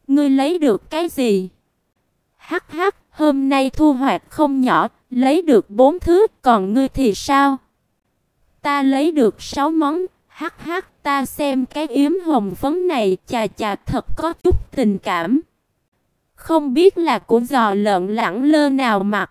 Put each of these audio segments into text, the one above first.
Ngươi lấy được cái gì? Hắc hắc, hôm nay thu hoạch không nhỏ, lấy được 4 thứ, còn ngươi thì sao? Ta lấy được 6 món. Hắc hắc, ta xem cái yếm hồng phấn này, chà chà thật có chút tình cảm. Không biết là của giò lợn lẳng lơ nào mặc.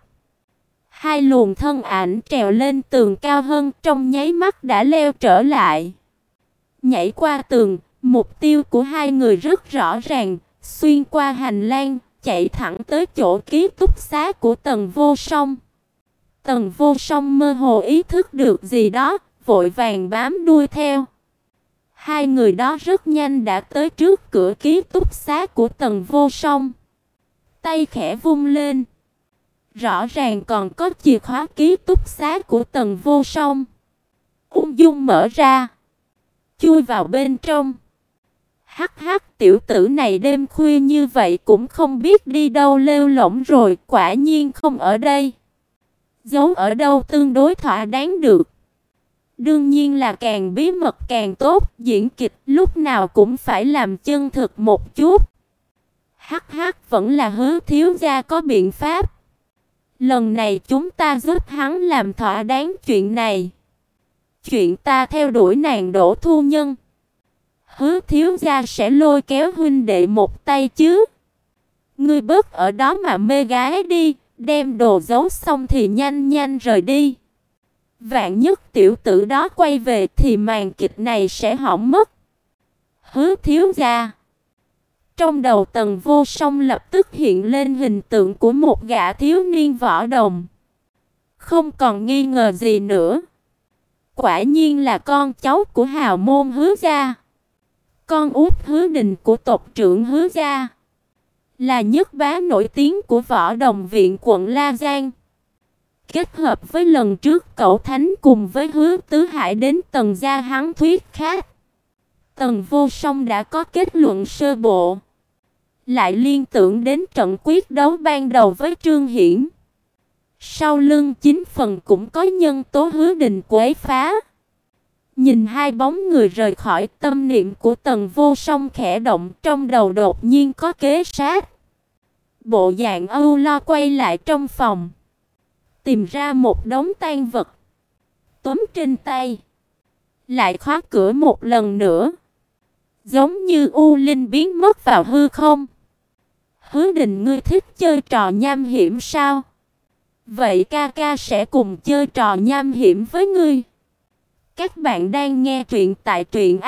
Hai luồng thân ảnh trèo lên tường cao hơn, trong nháy mắt đã leo trở lại. Nhảy qua tường, mục tiêu của hai người rất rõ ràng, xuyên qua hành lang, chạy thẳng tới chỗ ký túc xá của Tần Vô Song. Tần Vô Song mơ hồ ý thức được gì đó, vội vàng bám đuôi theo. Hai người đó rất nhanh đã tới trước cửa ký túc xá của Tần Vô Song. Tay khẽ vung lên. Rõ ràng còn có chìa khóa ký túc xá của Tần Vô Song. Ung dung mở ra, chui vào bên trong. Hắc hắc, tiểu tử này đêm khuya như vậy cũng không biết đi đâu lêu lổng rồi, quả nhiên không ở đây. Giấu ở đâu tương đối thỏa đáng được. Đương nhiên là càng bí mật càng tốt, diễn kịch lúc nào cũng phải làm chân thực một chút. Hắc hắc, vẫn là Hứa thiếu gia có biện pháp. Lần này chúng ta giúp hắn làm thỏa đáng chuyện này. Chuyện ta theo đuổi nàng Đỗ Thu Nhân. Hứa thiếu gia sẽ lôi kéo huynh đệ một tay chứ. Ngươi bớt ở đó mà mê gái đi, đem đồ giấu xong thì nhanh nhanh rời đi. Vạn nhất tiểu tử đó quay về thì màn kịch này sẽ hỏng mất. Hứa thiếu gia. Trong đầu Tần Vô Song lập tức hiện lên hình tượng của một gã thiếu niên võ đồng. Không còn nghi ngờ gì nữa. Quả nhiên là con cháu của hào môn Hứa gia. Con út Hứa Đình của tộc trưởng Hứa gia. Là nhất bá nổi tiếng của võ đồng viện quận La Giang. Kết hợp với lần trước cậu Thánh cùng với Hứa Tứ Hải đến Tần gia hắn thuyết khác. Tần Vô Song đã có kết luận sơ bộ. Lại liên tưởng đến trận quyết đấu ban đầu với Trương Hiển. Sau lưng 9 phần cũng có nhân tố Hứa Đình quấy phá. Nhìn hai bóng người rời khỏi, tâm niệm của Tần Vô Song khẽ động, trong đầu đột nhiên có kế sách. Bộ dạng âu lo quay lại trong phòng, tìm ra một đống tang vật, túm trên tay, lại khóa cửa một lần nữa, giống như u linh biến mất vào hư không. Hứa Đình, ngươi thích chơi trò nham hiểm sao? Vậy ca ca sẽ cùng chơi trò nham hiểm với ngươi. Các bạn đang nghe truyện tại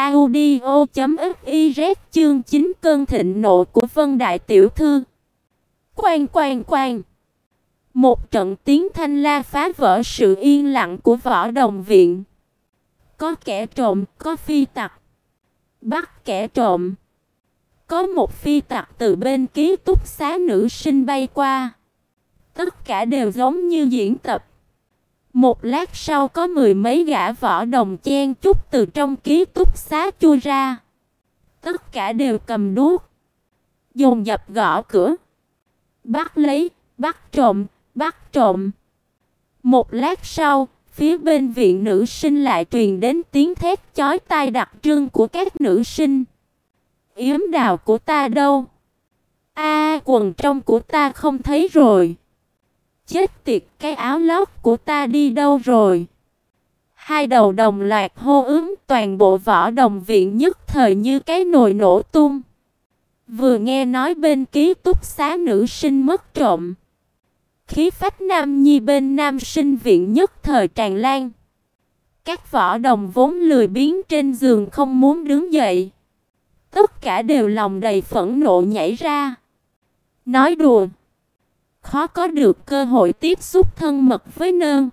truyệnaudio.fiz chương 9 cơn thịnh nộ của Vân Đại Tiểu Thư. Quang quang quang. Một trận tiếng thanh la phá vỡ sự yên lặng của võ đồng viện. Có kẻ trộm, có phi tặc. Bắt kẻ trộm. Có một phi tặc từ bên ký túc xá nữ sinh bay qua. Tất cả đều giống như diễn tập. Một lát sau có mười mấy gã võ đồng chen chúc từ trong ký túc xá chui ra. Tất cả đều cầm đuốc, dồn dập gõ cửa. Bắt lấy, bắt trộm, bắt trộm. Một lát sau, phía bên viện nữ sinh lại truyền đến tiếng thét chói tai đặc trưng của các nữ sinh. Yếm đào của ta đâu? A, quần trong của ta không thấy rồi. Chết tiệt, cái áo lót của ta đi đâu rồi? Hai đầu đồng loạt hô ứng, toàn bộ võ đồng viện nhất thời như cái nồi nổ tung. Vừa nghe nói bên ký túc xá nữ sinh mất trộm, khí phách nam nhi bên nam sinh viện nhất thời tràn lan. Các võ đồng vốn lười biếng trên giường không muốn đứng dậy, tất cả đều lòng đầy phẫn nộ nhảy ra. Nói đùa, khó có được cơ hội tiếp xúc thân mật với Nơn,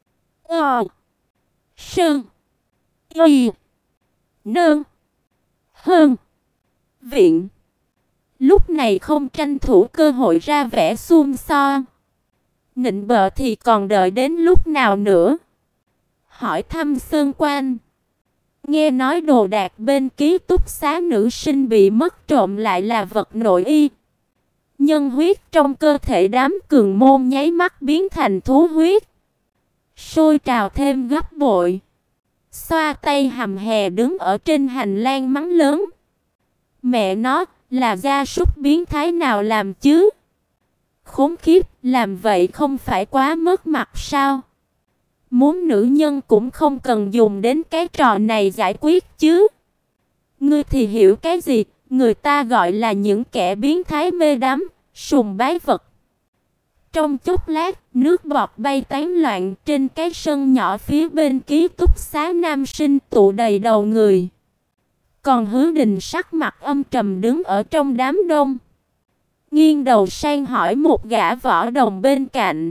Sơn, Y, Nơn, Hơn, Viện. Lúc này không tranh thủ cơ hội ra vẻ xum xoe, nịnh bợ thì còn đợi đến lúc nào nữa? Hỏi thăm Sơn Quan. Nghe nói đồ đạc bên ký túc xá nữ sinh bị mất trộm lại là vật nội y. Nhân huyết trong cơ thể đám cường môn nháy mắt biến thành thú huyết, sôi trào thêm gấp bội. Xoa tay hầm hè đứng ở trên hành lang mắng lớn. Mẹ nó, là gia súc biến thái nào làm chứ? Khốn khiếp, làm vậy không phải quá mất mặt sao? Muốn nữ nhân cũng không cần dùng đến cái trò này giải quyết chứ. Ngươi thì hiểu cái gì, người ta gọi là những kẻ biến thái mê đắm, sùng bái vật. Trong chốc lát, nước bọt bay tán loạn trên cái sân nhỏ phía bên ký túc xá nam sinh tụ đầy đầu người. Còn Hứa Đình sắc mặt âm trầm đứng ở trong đám đông. Nghiêng đầu sang hỏi một gã võ đồng bên cạnh.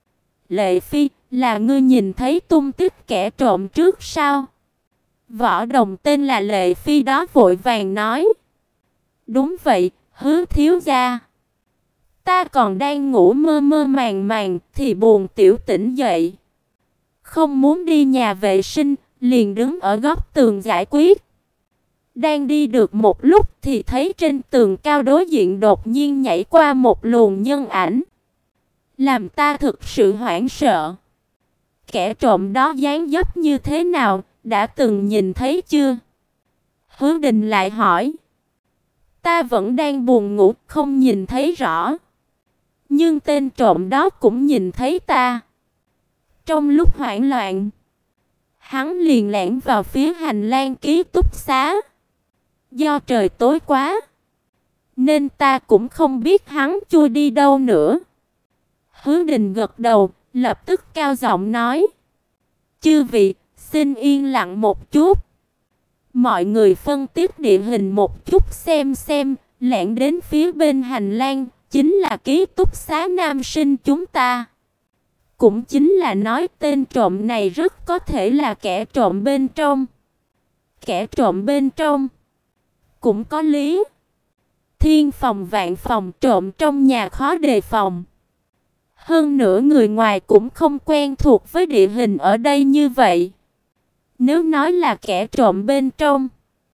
Lệ Phi, là ngươi nhìn thấy tung tích kẻ trộm trước sao? Võ đồng tên là Lệ Phi đó vội vàng nói. Đúng vậy, Hứa thiếu gia. Ta còn đang ngủ mơ mơ màng màng thì buồn tiểu tỉnh dậy. Không muốn đi nhà vệ sinh, liền đứng ở góc tường giải quyết. Đang đi được một lúc thì thấy trên tường cao đối diện đột nhiên nhảy qua một luồng nhân ảnh. Làm ta thực sự hoảng sợ. Kẻ trộm đó dáng dấp như thế nào, đã từng nhìn thấy chưa? Hứa Đình lại hỏi. Ta vẫn đang buồn ngủ, không nhìn thấy rõ. Nhưng tên trộm đó cũng nhìn thấy ta. Trong lúc hoảng loạn, hắn liền lẻn vào phía hành lang ký túc xá. Do trời tối quá, nên ta cũng không biết hắn chui đi đâu nữa. Hứa Đình gật đầu, lập tức cao giọng nói. Chư vị, xin yên lặng một chút. Mọi người phân tích địa hình một chút xem, lẻn đến phía bên hành lang, chính là ký túc xá nam sinh chúng ta. Cũng chính là nói tên trộm này rất có thể là kẻ trộm bên trong. Kẻ trộm bên trong cũng có lý. Thiên phòng vạn phòng, trộm trong nhà khó đề phòng. Hơn nữa người ngoài cũng không quen thuộc với địa hình ở đây như vậy. Nếu nói là kẻ trộm bên trong,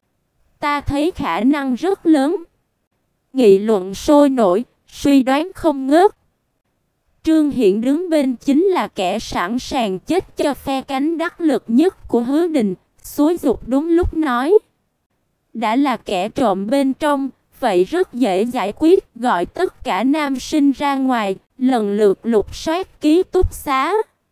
ta thấy khả năng rất lớn. Nghị luận sôi nổi, suy đoán không ngớt. Trương Hiển đứng bên chính là kẻ sẵn sàng chết cho phe cánh đắc lực nhất của Hứa Đình, xúi giục đúng lúc nói. Đã là kẻ trộm bên trong, vậy rất dễ giải quyết, gọi tất cả nam sinh ra ngoài, lần lượt lục soát ký túc xá.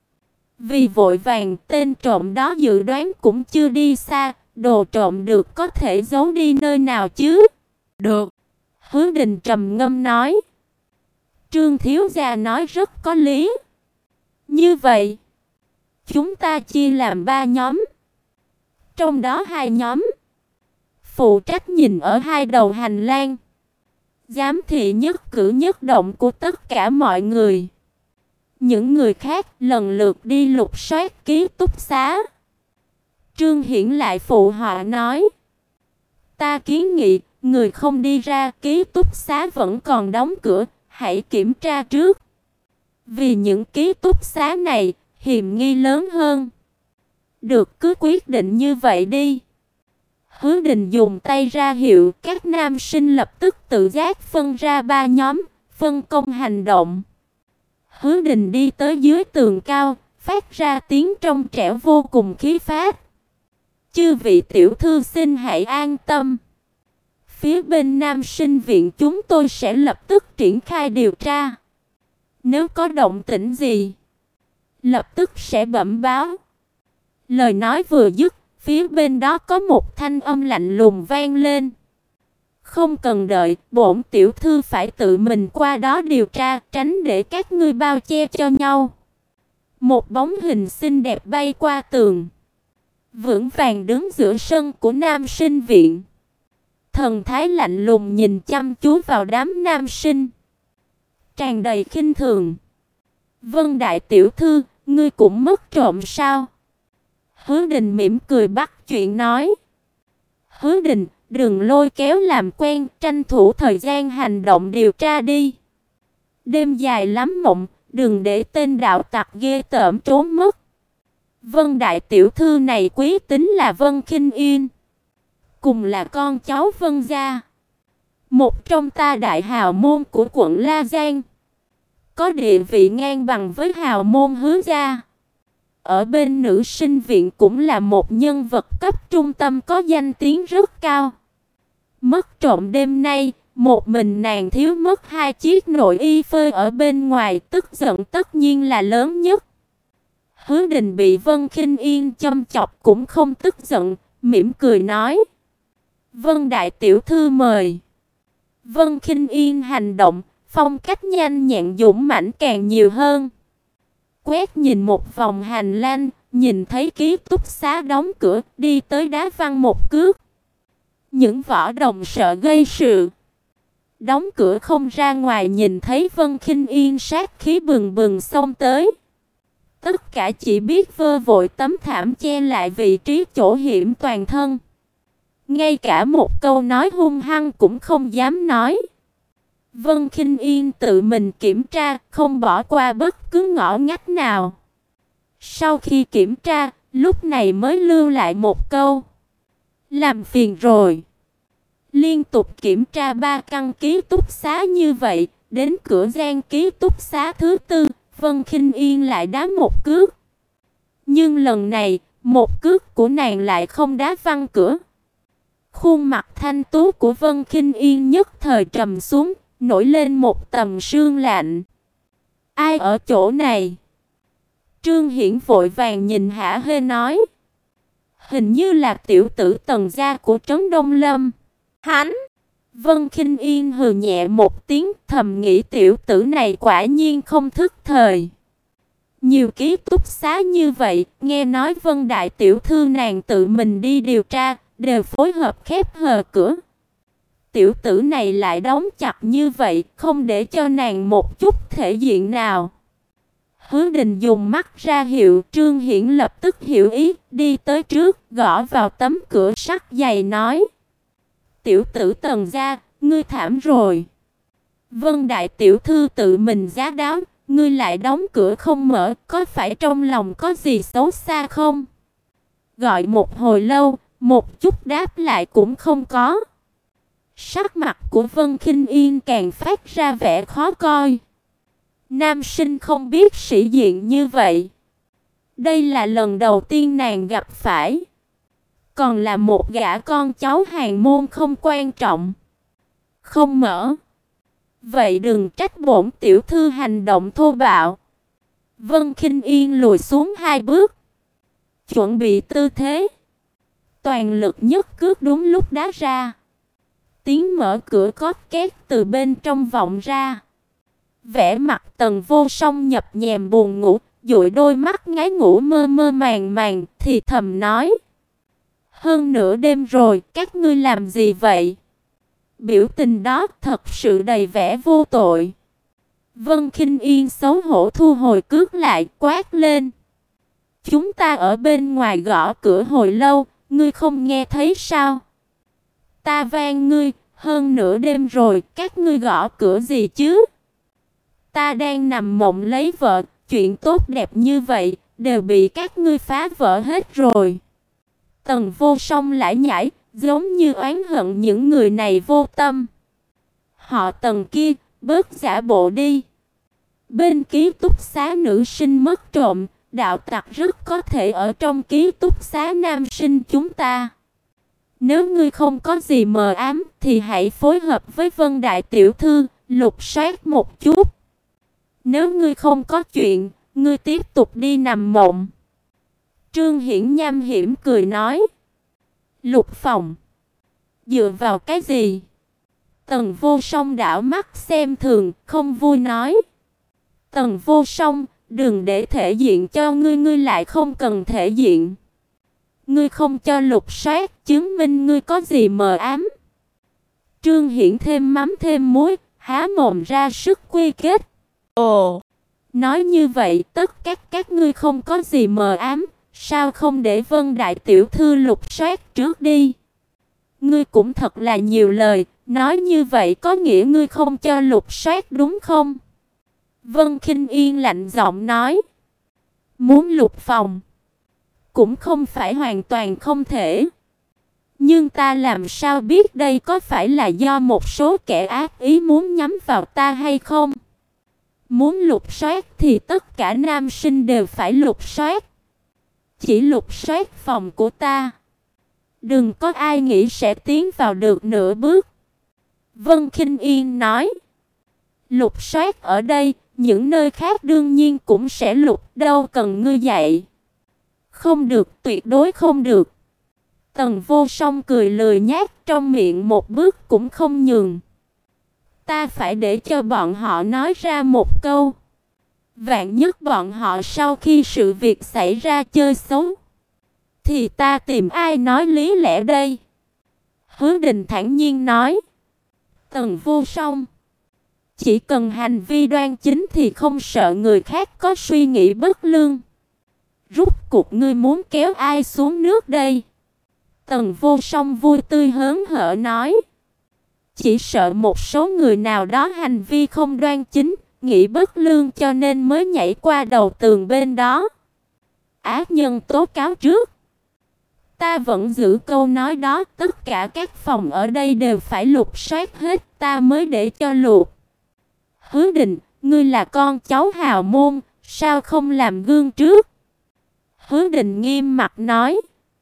Vì vội vàng, tên trộm đó dự đoán cũng chưa đi xa, đồ trộm được có thể giấu đi nơi nào chứ? Được. Hứa Đình trầm ngâm nói. Trương thiếu gia nói rất có lý. Như vậy, chúng ta chia làm 3 nhóm. Trong đó 2 nhóm phụ trách nhìn ở 2 đầu hành lang, giám thị nhất cử nhất động của tất cả mọi người. Những người khác lần lượt đi lục soát ký túc xá. Trương Hiển lại phụ họa nói. Ta kiến nghị, người không đi ra, ký túc xá vẫn còn đóng cửa, hãy kiểm tra trước. Vì những ký túc xá này, hiểm nghi lớn hơn. Được, cứ quyết định như vậy đi. Hứa Đình dùng tay ra hiệu, các nam sinh lập tức tự giác phân ra 3 nhóm, phân công hành động. Hứa Đình đi tới dưới tường cao, phát ra tiếng trong trẻo vô cùng khí phách. Chư vị tiểu thư xin hãy an tâm. Phía bên nam sinh viện chúng tôi sẽ lập tức triển khai điều tra. Nếu có động tĩnh gì, lập tức sẽ bẩm báo. Lời nói vừa dứt, phía bên đó có một thanh âm lạnh lùng vang lên. Không cần đợi, bổn tiểu thư phải tự mình qua đó điều tra, tránh để các ngươi bao che cho nhau. Một bóng hình xinh đẹp bay qua tường, vững vàng đứng giữa sân của nam sinh viện. Thần thái lạnh lùng nhìn chăm chú vào đám nam sinh, tràn đầy khinh thường. Vân đại tiểu thư, ngươi cũng mất trộm sao? Hứa Đình mỉm cười bắt chuyện nói. Hứa Đình, đừng lôi kéo làm quen, tranh thủ thời gian hành động điều tra đi. Đêm dài lắm mộng, đừng để tên đạo tặc ghê tởm trốn mất. Vân đại tiểu thư này quý tính là Vân Khinh Yên, cùng là con cháu Vân gia, một trong ta đại hào môn của quận La Giang, có địa vị ngang bằng với hào môn Hứa gia. Ở bên nữ sinh viện cũng là một nhân vật cấp trung tâm có danh tiếng rất cao. Mất trộm đêm nay, một mình nàng thiếu mất 2 chiếc nội y phơi ở bên ngoài, tức giận tất nhiên là lớn nhất. Hứa Đình bị Vân Khinh Yên châm chọc cũng không tức giận, mỉm cười nói: "Vân đại tiểu thư mời." Vân Khinh Yên hành động, phong cách nhanh nhẹn dũng mãnh càng nhiều hơn. Quét nhìn một vòng hành lang, nhìn thấy ký túc xá đóng cửa, đi tới đá văng một cước. Những võ đồng sợ gây sự, đóng cửa không ra ngoài, nhìn thấy Vân Khinh Yên sát khí bừng bừng xông tới. Tất cả chỉ biết vơ vội tấm thảm che lại vị trí chỗ hiểm toàn thân. Ngay cả một câu nói hung hăng cũng không dám nói. Vân Khinh Yên tự mình kiểm tra, không bỏ qua bất cứ ngõ ngách nào. Sau khi kiểm tra, lúc này mới lưu lại một câu: "Làm phiền rồi." Liên tục kiểm tra 3 căn ký túc xá như vậy, đến cửa gian ký túc xá thứ 4, Vân Khinh Yên lại đá một cước. Nhưng lần này, một cước của nàng lại không đá văng cửa. Khuôn mặt thanh tú của Vân Khinh Yên nhất thời trầm xuống, nổi lên một tầng sương lạnh. "Ai ở chỗ này?" Trương Hiển vội vàng nhìn hả hê nói: "Hình như là tiểu tử Tần gia của Trấn Đông Lâm." "Hắn?" Vân Khinh Yên hừ nhẹ một tiếng, thầm nghĩ tiểu tử này quả nhiên không thức thời. Nhiều ký túc xá như vậy, nghe nói Vân đại tiểu thư nàng tự mình đi điều tra, đều phối hợp khép hờ cửa. Tiểu tử này lại đóng chặt như vậy, không để cho nàng một chút thể diện nào. Hứa Đình dùng mắt ra hiệu, Trương Hiển lập tức hiểu ý, đi tới trước, gõ vào tấm cửa sắt dày nói: "Tiểu tử Tần gia, ngươi thảm rồi. Vân đại tiểu thư tự mình giá đáo, ngươi lại đóng cửa không mở, có phải trong lòng có gì xấu xa không?" Gọi một hồi lâu, một chút đáp lại cũng không có. Sắc mặt của Vân Khinh Yên càng phát ra vẻ khó coi. Nam sinh không biết sĩ diện như vậy. Đây là lần đầu tiên nàng gặp phải. Còn là một gã con cháu hàng môn không quan trọng. Không mở. Vậy đừng trách bổn tiểu thư hành động thô bạo. Vân Khinh Yên lùi xuống 2 bước, chuẩn bị tư thế, toàn lực nhất cước đúng lúc đá ra. Tiếng mở cửa cót két từ bên trong vọng ra. Vẻ mặt Tần Vô Song nhập nhèm buồn ngủ, dụi đôi mắt ngái ngủ mơ mơ màng màng, thì thầm nói: "Hơn nửa đêm rồi, các ngươi làm gì vậy?" Biểu tình đó thật sự đầy vẻ vô tội. Vân Khinh Yên xấu hổ thu hồi cước lại, quát lên: "Chúng ta ở bên ngoài gõ cửa hồi lâu, ngươi không nghe thấy sao? Ta van ngươi, hơn nửa đêm rồi, các ngươi gõ cửa gì chứ? Ta đang nằm mộng lấy vợ, chuyện tốt đẹp như vậy, đều bị các ngươi phá vỡ hết rồi." Tần Vô Song lải nhải, giống như oán hận những người này vô tâm. "Họ Tần kia, bớt giả bộ đi. Bên ký túc xá nữ sinh mất trộm, đạo tặc rất có thể ở trong ký túc xá nam sinh chúng ta. Nếu ngươi không có gì mờ ám thì hãy phối hợp với Vân đại tiểu thư, lục soát một chút. Nếu ngươi không có chuyện, ngươi tiếp tục đi nằm mộng." Trương Hiển nham hiểm cười nói: "Lục phòng? Dựa vào cái gì?" Tần Vô Song đảo mắt xem thường, không vui nói: "Tần Vô Song, đừng để thể diện cho ngươi, ngươi lại không cần thể diện. Ngươi không cho lục soát, chứng minh ngươi có gì mờ ám." Trương Hiển thêm mắm thêm muối, há mồm ra sức quy kết: "Ồ, nói như vậy tất cả các ngươi không có gì mờ ám, sao không để Vân đại tiểu thư lục soát trước đi? Ngươi cũng thật là nhiều lời, nói như vậy có nghĩa ngươi không cho lục soát đúng không?" Vân Khinh Yên lạnh giọng nói: "Muốn lục phòng cũng không phải hoàn toàn không thể. Nhưng ta làm sao biết đây có phải là do một số kẻ ác ý muốn nhắm vào ta hay không? Muốn lục soát thì tất cả nam sinh đều phải lục soát. Chỉ lục soát phòng của ta, đừng có ai nghĩ sẽ tiến vào được nửa bước." Vân Khinh Yên nói. Lục soát ở đây, những nơi khác đương nhiên cũng sẽ lục, đâu cần ngươi dạy. Không được, tuyệt đối không được. Tần Vô Song cười lười nhác, trong miệng một bước cũng không nhường. Ta phải để cho bọn họ nói ra một câu. Vạn nhất bọn họ sau khi sự việc xảy ra chơi xấu, thì ta tìm ai nói lý lẽ đây? Hứa Đình thản nhiên nói. Tần Vô Song, chỉ cần hành vi đoan chính thì không sợ người khác có suy nghĩ bất lương. Rút cuộc ngươi muốn kéo ai xuống nước đây? Tần Vô Song vui tươi hớn hở nói. Chỉ sợ một số người nào đó hành vi không đoan chính, nghĩ bất lương cho nên mới nhảy qua đầu tường bên đó. Ác nhân tố cáo trước. Ta vẫn giữ câu nói đó, tất cả các phòng ở đây đều phải lục soát hết, ta mới để cho lục. Hứa Đình, ngươi là con cháu hào môn, sao không làm gương trước? Hứa Đình nghiêm mặt nói.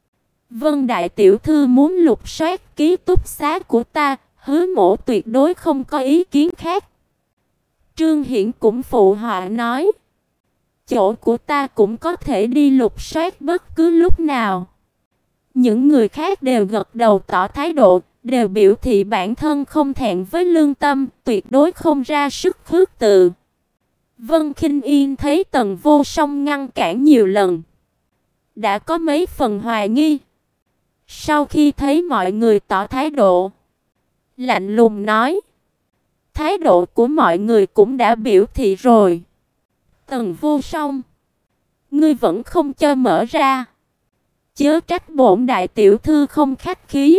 Vân đại tiểu thư muốn lục soát ký túc xá của ta, Hứa mỗ tuyệt đối không có ý kiến khác. Trương Hiển cũng phụ họa nói. Chỗ của ta cũng có thể đi lục soát bất cứ lúc nào. Những người khác đều gật đầu tỏ thái độ, đều biểu thị bản thân không thẹn với lương tâm, tuyệt đối không ra sức khước từ. Vân Khinh Yên thấy Tần Vô Song ngăn cản nhiều lần, đã có mấy phần hoài nghi. Sau khi thấy mọi người tỏ thái độ, lạnh lùng nói. Thái độ của mọi người cũng đã biểu thị rồi. Tần Vô Song, ngươi vẫn không cho mở ra. Chớ trách bổn đại tiểu thư không khách khí.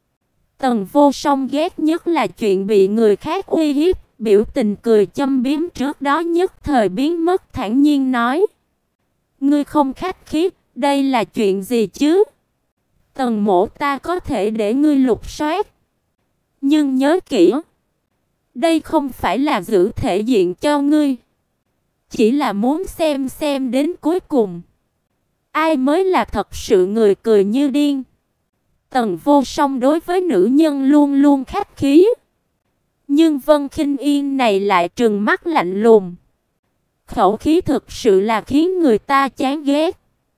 Tần Vô Song ghét nhất là chuyện bị người khác uy hiếp, biểu tình cười châm biếm trước đó nhất thời biến mất, thản nhiên nói. Ngươi không khách khí, đây là chuyện gì chứ? Tần mỗ ta có thể để ngươi lục soát. Nhưng nhớ kỹ, đây không phải là giữ thể diện cho ngươi. Chỉ là muốn xem đến cuối cùng, ai mới là thật sự người cười như điên. Tần Vô Song đối với nữ nhân luôn luôn khách khí. Nhưng Vân Khinh Yên này lại trừng mắt lạnh lùng. Khẩu khí thực sự là khiến người ta chán ghét.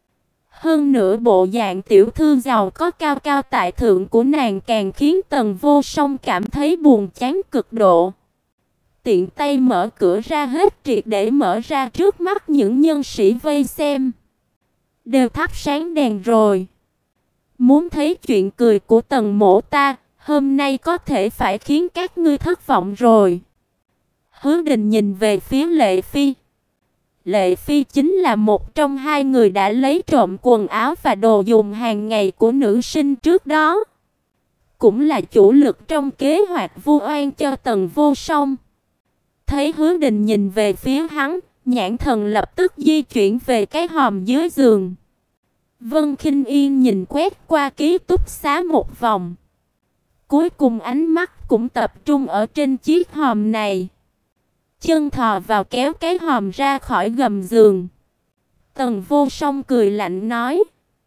Hơn nữa bộ dạng tiểu thư giàu có cao cao tại thượng của nàng càng khiến Tần Vô Song cảm thấy buồn chán cực độ. Tiện tay mở cửa ra hết triệt để mở ra trước mắt những nhân sĩ vây xem. Đều thắp sáng đèn rồi. Muốn thấy chuyện cười của Tần mỗ ta, hôm nay có thể phải khiến các ngươi thất vọng rồi. Hứa Đình nhìn về phía Lệ Phi. Lệ Phi chính là một trong hai người đã lấy trộm quần áo và đồ dùng hàng ngày của nữ sinh trước đó. Cũng là chủ lực trong kế hoạch vu oan cho Tần Vô Song. Thấy Hứa Đình nhìn về phía hắn, nhãn thần lập tức di chuyển về cái hòm dưới giường. Vân Khinh Yên nhìn quét qua ký túc xá một vòng. Cuối cùng ánh mắt cũng tập trung ở trên chiếc hòm này. Chân thò vào kéo cái hòm ra khỏi gầm giường. Tần Vô Song cười lạnh nói.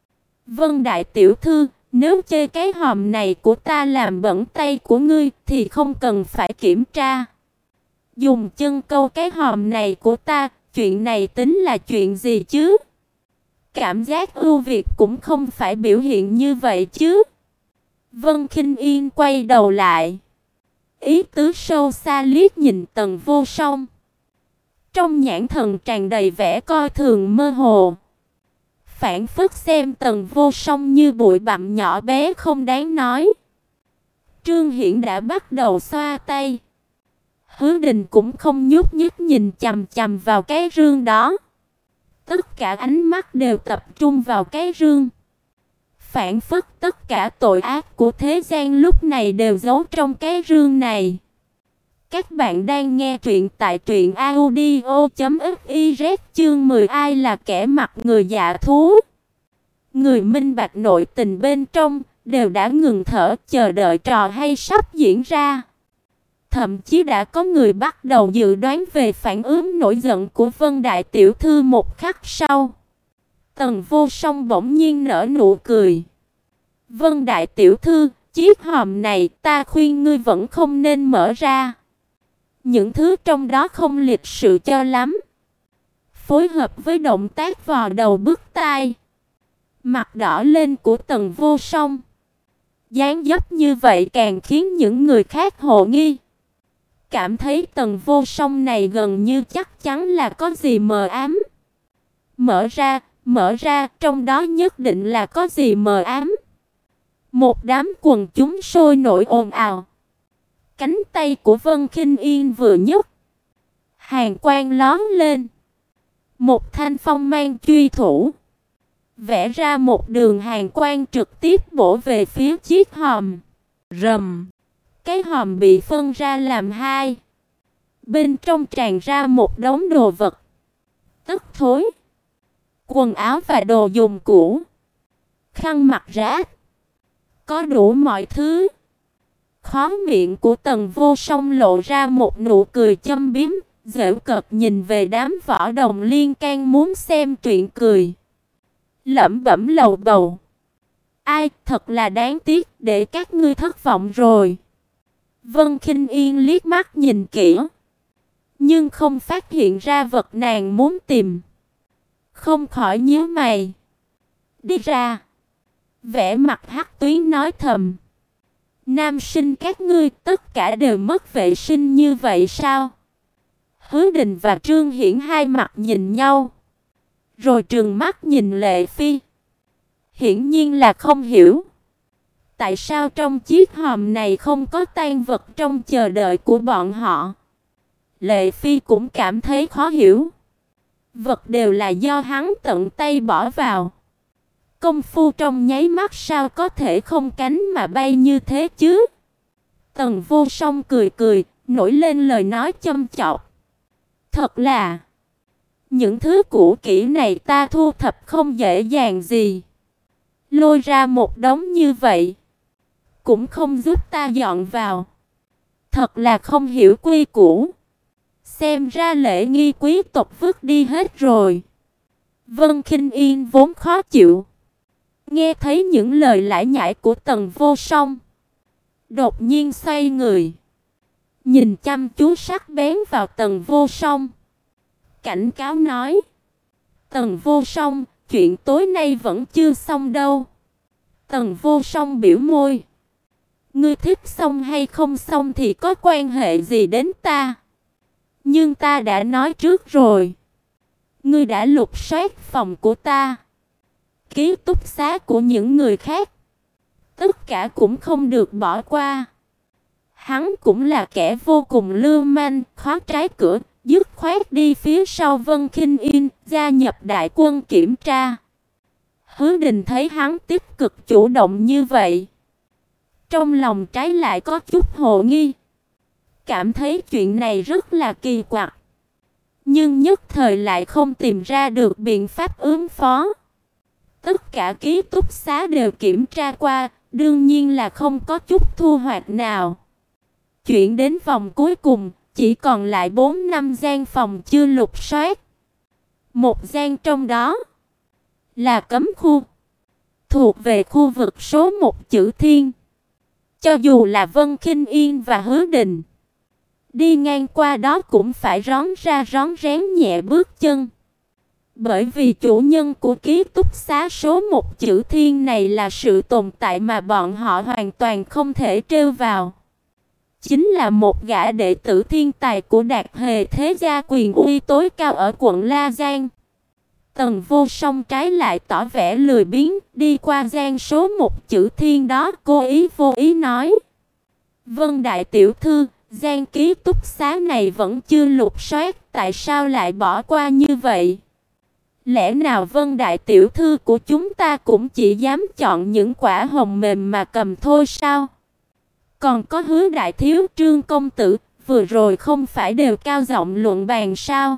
Vân đại tiểu thư, nếu chê cái hòm này của ta làm bẩn tay của ngươi thì không cần phải kiểm tra. Dùng chân câu cái hòm này của ta, chuyện này tính là chuyện gì chứ? Cảm giác ưu việt cũng không phải biểu hiện như vậy chứ. Vân Khinh Yên quay đầu lại, ý tứ sâu xa liếc nhìn Tần Vô Song. Trong nhãn thần tràn đầy vẻ coi thường mơ hồ. Phảng phất xem Tần Vô Song như bụi bặm nhỏ bé không đáng nói. Trương Hiển đã bắt đầu xoa tay. Hứa Đình cũng không nhúc nhích nhìn chằm chằm vào cái rương đó. Tất cả ánh mắt đều tập trung vào cái rương. Phảng phất tất cả tội ác của thế gian lúc này đều giấu trong cái rương này. Các bạn đang nghe truyện tại truyệnaudio.fiz chương 10 ai là kẻ mặt người dạ thú. Người minh bạch nội tình bên trong đều đã ngừng thở chờ đợi trò hay sắp diễn ra. Thậm chí đã có người bắt đầu dự đoán về phản ứng nổi giận của Vân đại tiểu thư một khắc sau. Tần Vô Song bỗng nhiên nở nụ cười. Vân đại tiểu thư, chiếc hòm này ta khuyên ngươi vẫn không nên mở ra. Những thứ trong đó không lịch sự cho lắm. Phối hợp với động tác vò đầu bứt tai, mặt đỏ lên của Tần Vô Song. Dáng dấp như vậy càng khiến những người khác hồ nghi. Cảm thấy Tần Vô Song này gần như chắc chắn là có gì mờ ám. Mở ra, trong đó nhất định là có gì mờ ám. Một đám quần chúng sôi nổi ồn ào. Cánh tay của Vân Khinh Yên vừa nhấc, hàn quang lóe lên. Một thanh phong mang truy thủ, vẽ ra một đường hàn quang trực tiếp bổ về phía chiếc hòm. Rầm, cái hòm bị phân ra làm hai. Bên trong tràn ra một đống đồ vật, tức thối, quần áo và đồ dùng cũ, khăn mặt rách, có đủ mọi thứ. Khóe miệng của Tần Vô Song lộ ra một nụ cười châm biếm, giễu cợt nhìn về đám võ đồng liên can muốn xem truyện cười. Lẩm bẩm lầu bầu. Ai, thật là đáng tiếc, để các ngươi thất vọng rồi. Vân Khinh Yên liếc mắt nhìn kỹ, nhưng không phát hiện ra vật nàng muốn tìm. Không khỏi nhíu mày. Đi ra. Vẻ mặt Hắc Tuyến nói thầm. Nam sinh các ngươi tất cả đều mất vệ sinh như vậy sao? Hứa Đình và Trương Hiển hai mặt nhìn nhau, rồi trừng mắt nhìn Lệ Phi. Hiển nhiên là không hiểu tại sao trong chiếc hòm này không có tang vật trong chờ đợi của bọn họ. Lệ Phi cũng cảm thấy khó hiểu. Vật đều là do hắn tận tay bỏ vào. Công phu trong nháy mắt sao có thể không cánh mà bay như thế chứ? Tần Vô Song cười cười, nổi lên lời nói châm chọc. Thật là, những thứ cũ kỹ này ta thu thập không dễ dàng gì. Lôi ra một đống như vậy, cũng không giúp ta dọn vào. Thật là không hiểu quy củ. Xem ra lễ nghi quý tộc vứt đi hết rồi. Vân Khinh Yên vốn khó chịu, nghe thấy những lời lải nhải của Tần Vô Song, đột nhiên xoay người, nhìn chăm chú sắc bén vào Tần Vô Song, cảnh cáo nói: Tần Vô Song, chuyện tối nay vẫn chưa xong đâu. Tần Vô Song biểu môi: ngươi thích xong hay không xong thì có quan hệ gì đến ta? Nhưng ta đã nói trước rồi, ngươi đã lục soát phòng của ta, ký túc xá của những người khác, tất cả cũng không được bỏ qua. Hắn cũng là kẻ vô cùng lưu manh, khóa trái cửa, dứt khoát đi phía sau Vân Khinh Yên, gia nhập đại quân kiểm tra. Hứa Đình thấy hắn tích cực chủ động như vậy, trong lòng trái lại có chút hồ nghi, cảm thấy chuyện này rất là kỳ quặc, nhưng nhất thời lại không tìm ra được biện pháp ứng phó. Tất cả ký túc xá đều kiểm tra qua, đương nhiên là không có chút thu hoạch nào. Chuyện đến vòng cuối cùng, chỉ còn lại 4-5 gian phòng chưa lục soát. Một gian trong đó là cấm khu, thuộc về khu vực số 1 Chữ Thiên. Cho dù là Vân Khinh Yên và Hứa Đình đi ngang qua đó cũng phải rón ra rón rén nhẹ bước chân. Bởi vì chủ nhân của ký túc xá số 1 Chữ Thiên này là sự tồn tại mà bọn họ hoàn toàn không thể trêu vào. Chính là một gã đệ tử thiên tài của Đạt Hề thế gia quyền uy tối cao ở quận La Giang. Tần Vô Song trái lại tỏ vẻ lười biếng, đi qua gian số 1 Chữ Thiên đó, cố ý vô ý nói: Vân đại tiểu thư, gian ký túc xá này vẫn chưa lục soát, tại sao lại bỏ qua như vậy? Lẽ nào Vân đại tiểu thư của chúng ta cũng chỉ dám chọn những quả hồng mềm mà cầm thôi sao? Còn có Hứa đại thiếu Trương công tử, vừa rồi không phải đều cao giọng luận bàn sao?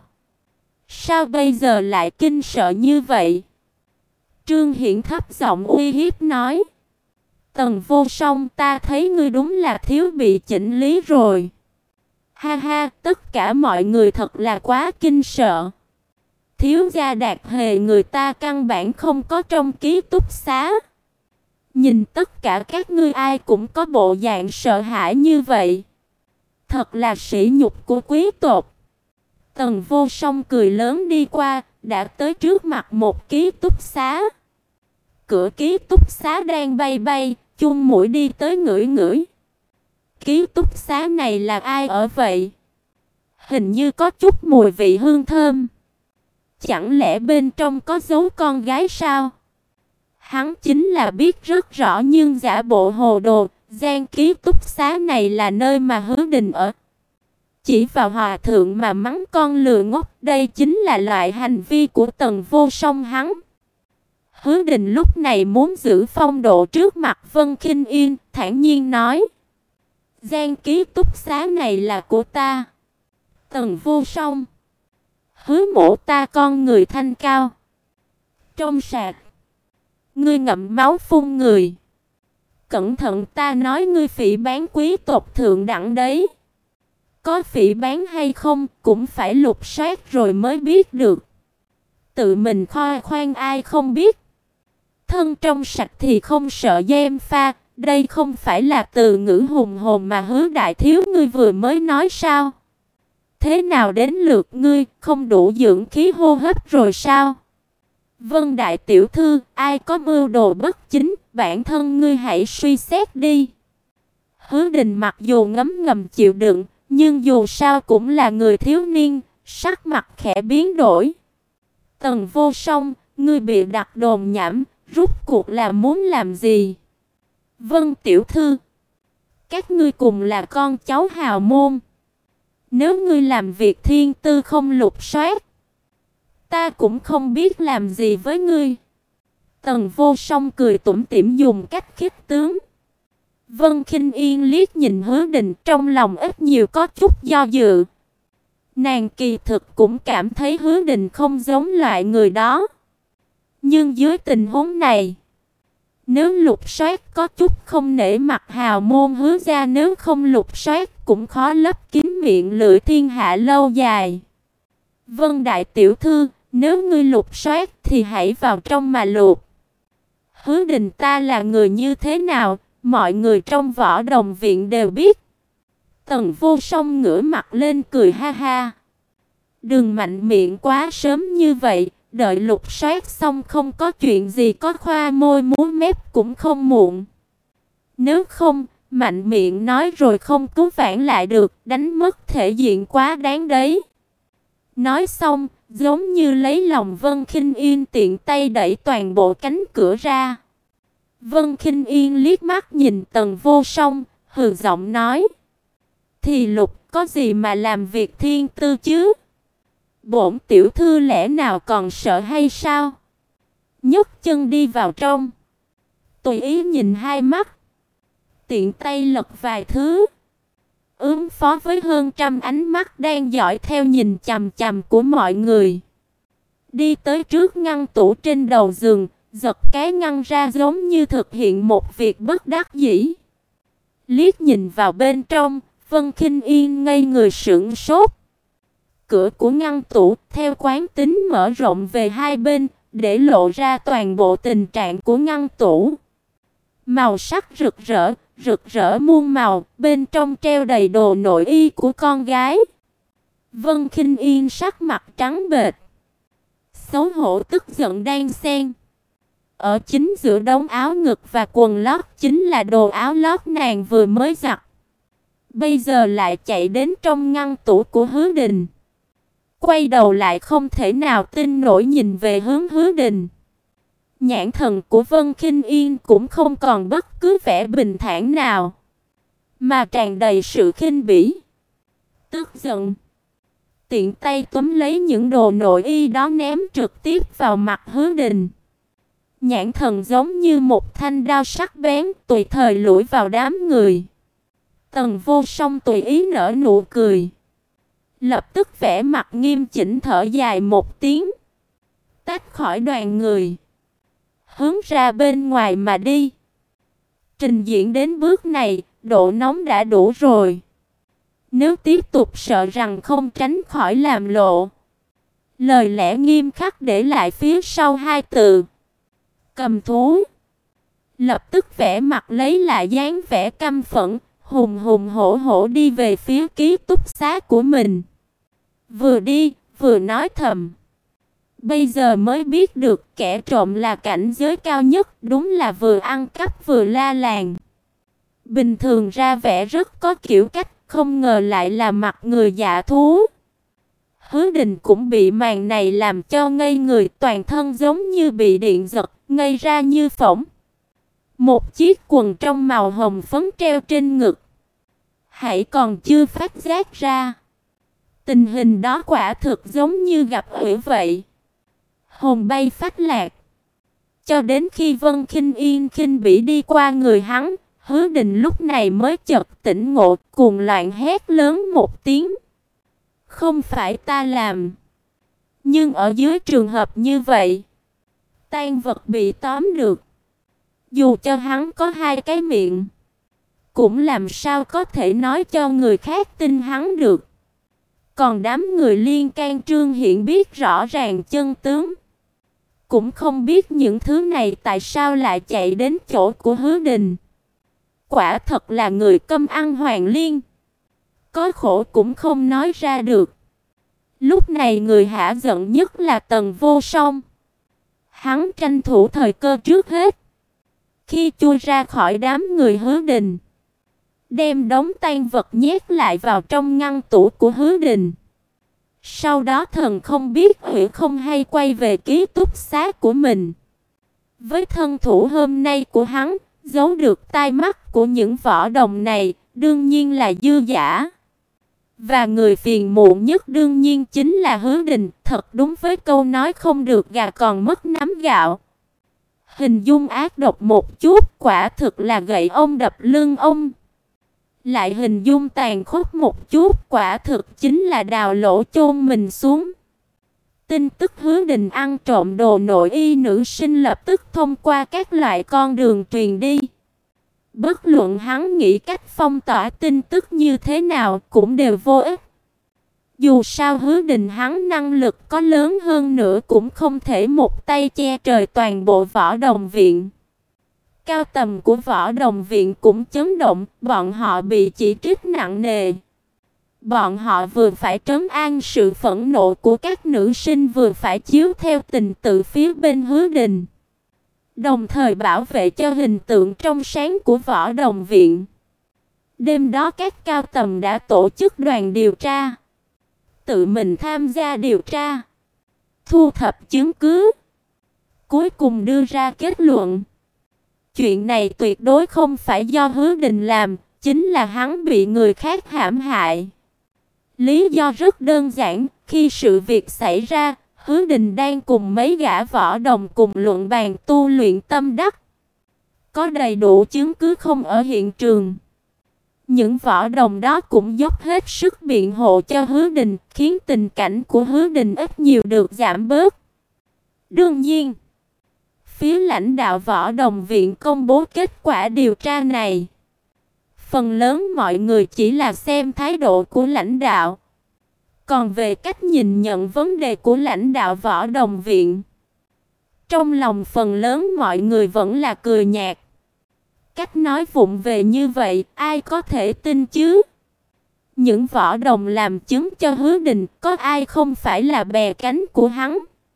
Sao bây giờ lại kinh sợ như vậy? Trương Hiển thấp giọng uy hiếp nói: Tần Vô Song, ta thấy ngươi đúng là thiếu bị chỉnh lý rồi. Ha ha, tất cả mọi người thật là quá kinh sợ. Thiếu gia Đạt Hề người ta căn bản không có trong ký túc xá. Nhìn tất cả các ngươi ai cũng có bộ dạng sợ hãi như vậy. Thật là sỉ nhục của quý tộc. Tần Vô Song cười lớn đi qua, đã tới trước mặt một ký túc xá. Cửa ký túc xá đang bay bay, chung mũi đi tới ngửi ngửi. Ký túc xá này là ai ở vậy? Hình như có chút mùi vị hương thơm. Chẳng lẽ bên trong có giấu con gái sao? Hắn chính là biết rất rõ nhưng giả bộ hồ đồ, gian ký túc xá này là nơi mà Hứa Đình ở. Chỉ vào hòa thượng mà mắng con lừa ngốc, đây chính là loại hành vi của Tần Vô Song hắn. Hứa Đình lúc này muốn giữ phong độ trước mặt Vân Khinh Yên, thản nhiên nói: "Gian ký túc xá này là của ta." Tần Vô Song: "Hứa mộ ta con người thanh cao, trong sạch, ngươi ngậm máu phun người. Cẩn thận ta nói ngươi phỉ báng quý tộc thượng đẳng đấy. Có phỉ báng hay không cũng phải lục soát rồi mới biết được. Tự mình khoe khoang ai không biết. Thân trong sạch thì không sợ giêm pha, đây không phải là từ ngữ hùng hồn mà Hứa đại thiếu ngươi vừa mới nói sao? Thế nào đến lượt ngươi, không đủ dưỡng khí hô hấp rồi sao?" "Vân đại tiểu thư, ai có mưu đồ bất chính, bản thân ngươi hãy suy xét đi." Hứa Đình mặc dù ngấm ngầm chịu đựng, nhưng dù sao cũng là người thiếu niên, sắc mặt khẽ biến đổi. "Tần Vô Song, ngươi bị đặt đồn nhảm, rốt cuộc là muốn làm gì?" "Vân tiểu thư, các ngươi cùng là con cháu hào môn. Nếu ngươi làm việc thiên tư không lục soát, ta cũng không biết làm gì với ngươi." Tần Vô Song cười tủm tỉm dùng cách khích tướng. Vân Khinh Yên liếc nhìn Hứa Đình, trong lòng ít nhiều có chút do dự. Nàng kỳ thực cũng cảm thấy Hứa Đình không giống loại người đó. Nhưng dưới tình huống này, nếu lục soát có chút không nể mặt hào môn Hứa gia, nếu không lục soát cũng khó lấp kín miệng lưỡi thiên hạ lâu dài. "Vân đại tiểu thư, nếu ngươi lục soát thì hãy vào trong mà lục. Hứa Đình ta là người như thế nào, mọi người trong Võ Đồng viện đều biết." Tần Vô Song ngửa mặt lên cười ha ha. "Đừng mạnh miệng quá sớm như vậy, đợi lục soát xong không có chuyện gì có khoa môi múa mép cũng không muộn. Nếu không, mạnh miệng nói rồi không cứu vãn lại được, đánh mất thể diện quá đáng đấy." Nói xong, giống như lấy lòng Vân Khinh Yên, tiện tay đẩy toàn bộ cánh cửa ra. Vân Khinh Yên liếc mắt nhìn Tần Vô Song, hừ giọng nói: "Thì lục có gì mà làm việc thiên tư chứ? Bổn tiểu thư lẽ nào còn sợ hay sao?" Nhấc chân đi vào trong, tùy ý nhìn hai mắt, tiện tay lật vài thứ, ứng phó với hơn trăm ánh mắt đang dõi theo nhìn chằm chằm của mọi người. Đi tới trước ngăn tủ trên đầu giường, giật cái ngăn ra giống như thực hiện một việc bất đắc dĩ. Liếc nhìn vào bên trong, Vân Khinh Yên ngây người sững sốt. Cửa của ngăn tủ theo quán tính mở rộng về hai bên, để lộ ra toàn bộ tình trạng của ngăn tủ. Màu sắc rực rỡ muôn màu, bên trong treo đầy đồ nội y của con gái. Vân Khinh Yên sắc mặt trắng bệch, xấu hổ tức giận đan xen. Ở chính giữa đống áo ngực và quần lót chính là đồ áo lót nàng vừa mới giặt. Bây giờ lại chạy đến trong ngăn tủ của Hứa Đình. Quay đầu lại không thể nào tin nổi nhìn về hướng Hứa Đình. Nhãn thần của Vân Khinh Yên cũng không còn bất cứ vẻ bình thản nào, mà tràn đầy sự khinh bỉ, tức giận. Tiện tay túm lấy những đồ nội y đó ném trực tiếp vào mặt Hứa Đình. Nhãn thần giống như một thanh đao sắc bén, tùy thời lủi vào đám người. Tần Vô Song tùy ý nở nụ cười, lập tức vẻ mặt nghiêm chỉnh thở dài một tiếng, tách khỏi đoàn người, hướng ra bên ngoài mà đi. Trình diễn đến bước này, độ nóng đã đủ rồi. Nếu tiếp tục sợ rằng không tránh khỏi làm lộ. Lời lẽ nghiêm khắc để lại phía sau hai từ: cầm thú. lập tức vẻ mặt lấy lại dáng vẻ căm phẫn, hùng hùng hổ hổ đi về phía ký túc xá của mình. Vừa đi, vừa nói thầm. Bây giờ mới biết được kẻ trộm là cảnh giới cao nhất, đúng là vừa ăn cắp vừa la làng. Bình thường ra vẻ rất có kiểu cách, không ngờ lại là mặt người dạ thú. Hứa Đình cũng bị màn này làm cho ngây người, toàn thân giống như bị điện giật, ngây ra như phỗng. Một chiếc quần trong màu hồng phấn treo trên ngực. Hãy còn chưa phát giác ra. Tình hình đó quả thực giống như gặp ủy vậy. Hồn bay phách lạc. Cho đến khi Vân Khinh Yên khinh bỉ đi qua người hắn, Hứa Đình lúc này mới chợt tỉnh ngộ, cuồng loạn hét lớn một tiếng. Không phải ta làm. Nhưng ở dưới trường hợp như vậy, tang vật bị tóm được, dù cho hắn có hai cái miệng, cũng làm sao có thể nói cho người khác tin hắn được. Còn đám người liên can Trương Hiển biết rõ ràng chân tướng, cũng không biết những thứ này tại sao lại chạy đến chỗ của Hứa Đình. Quả thật là người câm ăn hoàng liên, có khổ cũng không nói ra được. Lúc này người hả giận nhất là Tần Vô Song. Hắn tranh thủ thời cơ trước hết, khi chui ra khỏi đám người Hứa Đình, đem đống tang vật nhét lại vào trong ngăn tủ của Hứa Đình. Sau đó thần không biết hủy không hay quay về ký túc xá của mình. Với thân thủ hôm nay của hắn, giấu được tai mắt của những võ đồng này, đương nhiên là dư giả. Và người phiền muộn nhất đương nhiên chính là Hứa Đình, thật đúng với câu nói không được gà còn mất nắm gạo. Hình dung ác độc một chút, quả thực là gậy ông đập lưng ông. Lại hình dung tàn khốc một chút, quả thực chính là đào lỗ chôn mình xuống. Tin tức Hứa Đình ăn trộm đồ nội y nữ sinh lập tức thông qua các loại con đường truyền đi. Bất luận hắn nghĩ cách phong tỏa tin tức như thế nào cũng đều vô ích. Dù sao Hứa Đình hắn năng lực có lớn hơn nữa cũng không thể một tay che trời toàn bộ võ đồng viện. Cao tầm của võ đồng viện cũng chấn động, bọn họ bị chỉ trích nặng nề. Bọn họ vừa phải trấn an sự phẫn nộ của các nữ sinh, vừa phải chiếu theo tình tự phía bên Hứa Đình, đồng thời bảo vệ cho hình tượng trong sáng của võ đồng viện. Đêm đó các cao tầm đã tổ chức đoàn điều tra, tự mình tham gia điều tra, thu thập chứng cứ, cuối cùng đưa ra kết luận. Chuyện này tuyệt đối không phải do Hứa Đình làm, chính là hắn bị người khác hãm hại. Lý do rất đơn giản, khi sự việc xảy ra, Hứa Đình đang cùng mấy gã võ đồng cùng luận bàn tu luyện tâm đắc. Có đầy đủ chứng cứ không ở hiện trường. Những võ đồng đó cũng dốc hết sức biện hộ cho Hứa Đình, khiến tình cảnh của Hứa Đình ít nhiều được giảm bớt. Đương nhiên, phía lãnh đạo võ đồng viện công bố kết quả điều tra này, phần lớn mọi người chỉ là xem thái độ của lãnh đạo. Còn về cách nhìn nhận vấn đề của lãnh đạo võ đồng viện, trong lòng phần lớn mọi người vẫn là cười nhạt. Cách nói vụng về như vậy, ai có thể tin chứ? Những võ đồng làm chứng cho Hứa Đình, có ai không phải là bè cánh của hắn?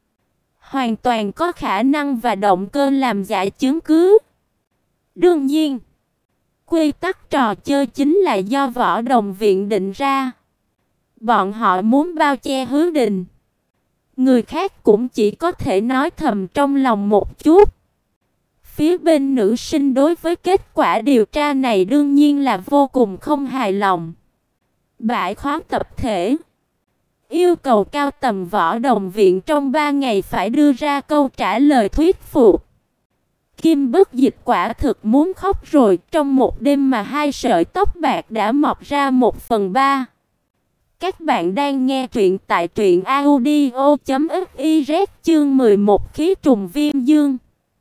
Hoàn toàn có khả năng và động cơ làm giả chứng cứ. Đương nhiên, quy tắc trò chơi chính là do võ đồng viện định ra. Bọn họ muốn bao che Hứa Đình, người khác cũng chỉ có thể nói thầm trong lòng một chút. Phía bên nữ sinh đối với kết quả điều tra này đương nhiên là vô cùng không hài lòng. Bãi khóa tập thể yêu cầu cao tầm võ đồng viện trong 3 ngày phải đưa ra câu trả lời thuyết phục. Kim Bất Dịch quả thực muốn khóc rồi, trong một đêm mà 2 sợi tóc bạc đã mọc ra 1/3. Các bạn đang nghe truyện tại truyệnaudio.fiz chương 11 khí trùng viêm dương.